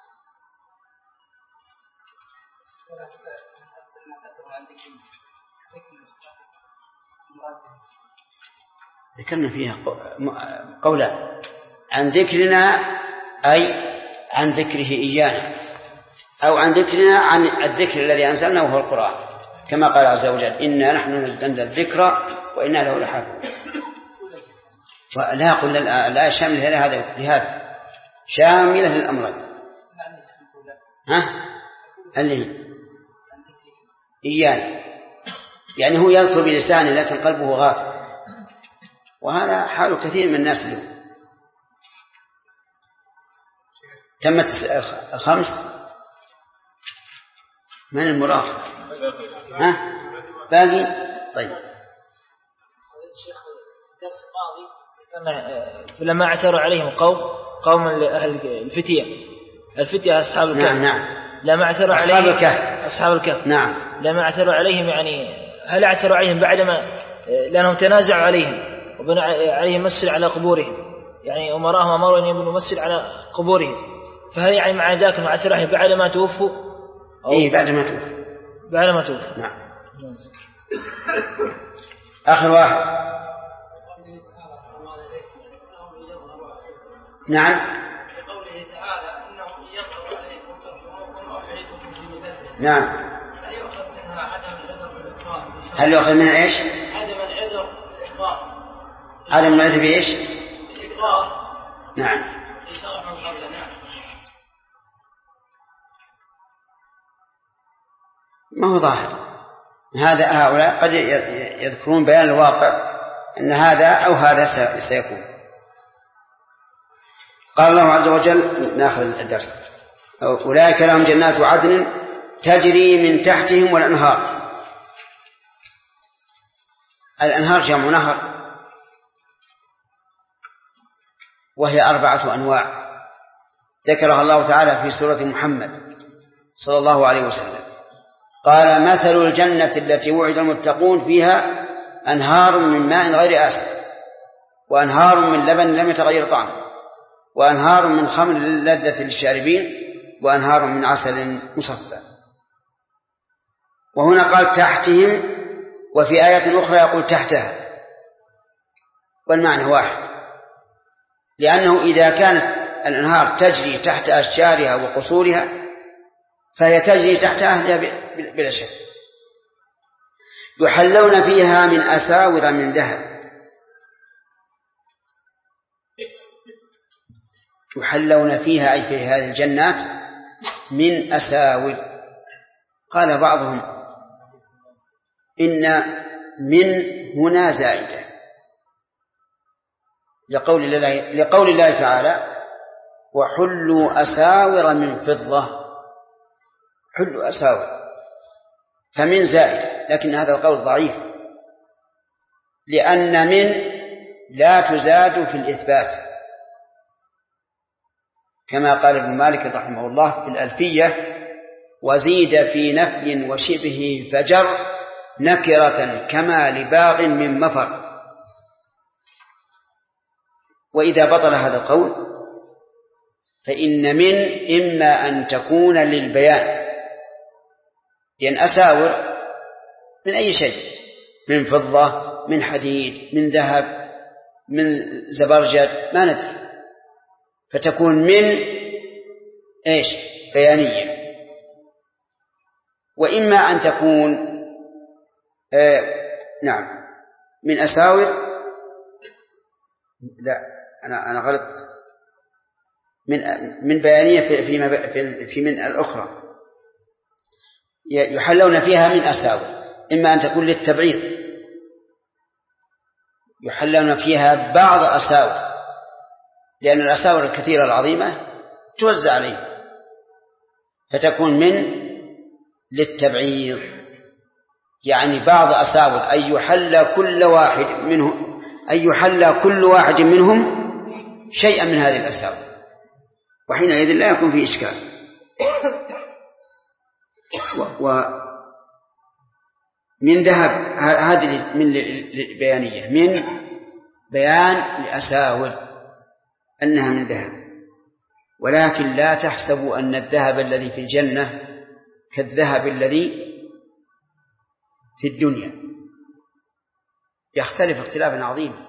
ذكرنا فيها قولا عن ذكرنا، أي عن ذكره إيانا، أو عن ذكرنا عن الذكر الذي أنزلنا وهو القرآن، كما قال عز وجل إنا نحن نزلنا الذكر وإنا له لحافظون. ولا قل لا شاملة لهذا شاملة للأمرين. ها اللي إيانا يعني هو يذكر بلسانه لكن قلبه غافل، وهذا حال كثير من الناس اليوم. تمت الخمس. من المراقب؟ ها باقي. طيب الشيخ الدرس الماضي لما اعثروا عليهم قوم أهل الفتية أصحاب الكهف. نعم. لما اعثروا عليهم أصحاب الكهف. نعم. لما اعثروا عليهم يعني هل اعثروا عليهم بعدما لأنهم تنازعوا عليهم وبنوا عليهم مسجد على قبورهم، يعني أمراهم أمروا أن يبنوا مسجد على قبورهم، فهل يعني مع ذاك اعثروا عليهم بعد ما توفوا؟ إيه بعد ما توفوا. نعم. آخر واحد. نعم. لقوله تعالى إنه يقرأ عليكم ترجموكم أو يعيدكم في مدته. نعم. هل يؤخذ منها عدم العذر بالإقرار؟ هل يؤخذ منها إيش؟ عدم العذر بالإقرار. عدم العذر بإيش؟ بالإقرار. نعم. يشرح من قبل. نعم. ما هو ظاهر هؤلاء قد يذكرون بيان الواقع أن هذا أو هذا سيكون. قال الله عز وجل، نأخذ الدرس، أولئك لهم جنات عدن تجري من تحتهم والأنهار. الأنهار جمع نهر، وهي 4 أنواع ذكرها الله تعالى في سورة محمد صلى الله عليه وسلم. قال مثل الجنة التي وعد المتقون فيها أنهار من ماء غير آسن، وأنهار من لبن لم يتغير طعمه، وأنهار من خمر لذة للشاربين، وأنهار من عسل مصفى. وهنا قال تحتهم، وفي آية أخرى يقول تحتها، والمعنى واحد، لأنه إذا كانت الأنهار تجري تحت أشجارها وقصورها فهي تجري تحت أهلها بلا شك. يحلون فيها من أساور من ذهب، يحلون فيها أي في هذه الجنات من أساور. قال بعضهم إن من هنا زائدة لقول الله تعالى وحلوا أساور من فضة. حلوا أساور، فمن زائد، لكن هذا القول ضعيف، لأن من لا تزاد في الإثبات، كما قال ابن مالك رحمه الله في الألفية: وزيد في نفي وشبه فجر نكرة كما لباغ من مفر. وإذا بطل هذا القول فإن من إما أن تكون للبيان، لأن أساور من أي شيء، من فضة، من حديد، من ذهب، من زبرجد، ما ندري، فتكون من إيش؟ بيانية. وإما أن تكون نعم من أساور، لا أنا غلط، من بيانية في من الأخرى يحلون فيها من أساور. إما أن تكون للتبعيض، يحلون فيها بعض أساور، لأن الأساور الكثيرة العظيمة توزع عليه، فتكون من للتبعيض، يعني بعض أساور، أن يحل كل واحد منهم شيئا من هذه الأساور، وحينئذ لا يكون فيه إشكال. ومن ذهب هذه من بيانية، من بيان لأساور أنها من ذهب، ولكن لا تحسبوا أن الذهب الذي في الجنة كالذهب الذي في الدنيا، يختلف اختلافا عظيما.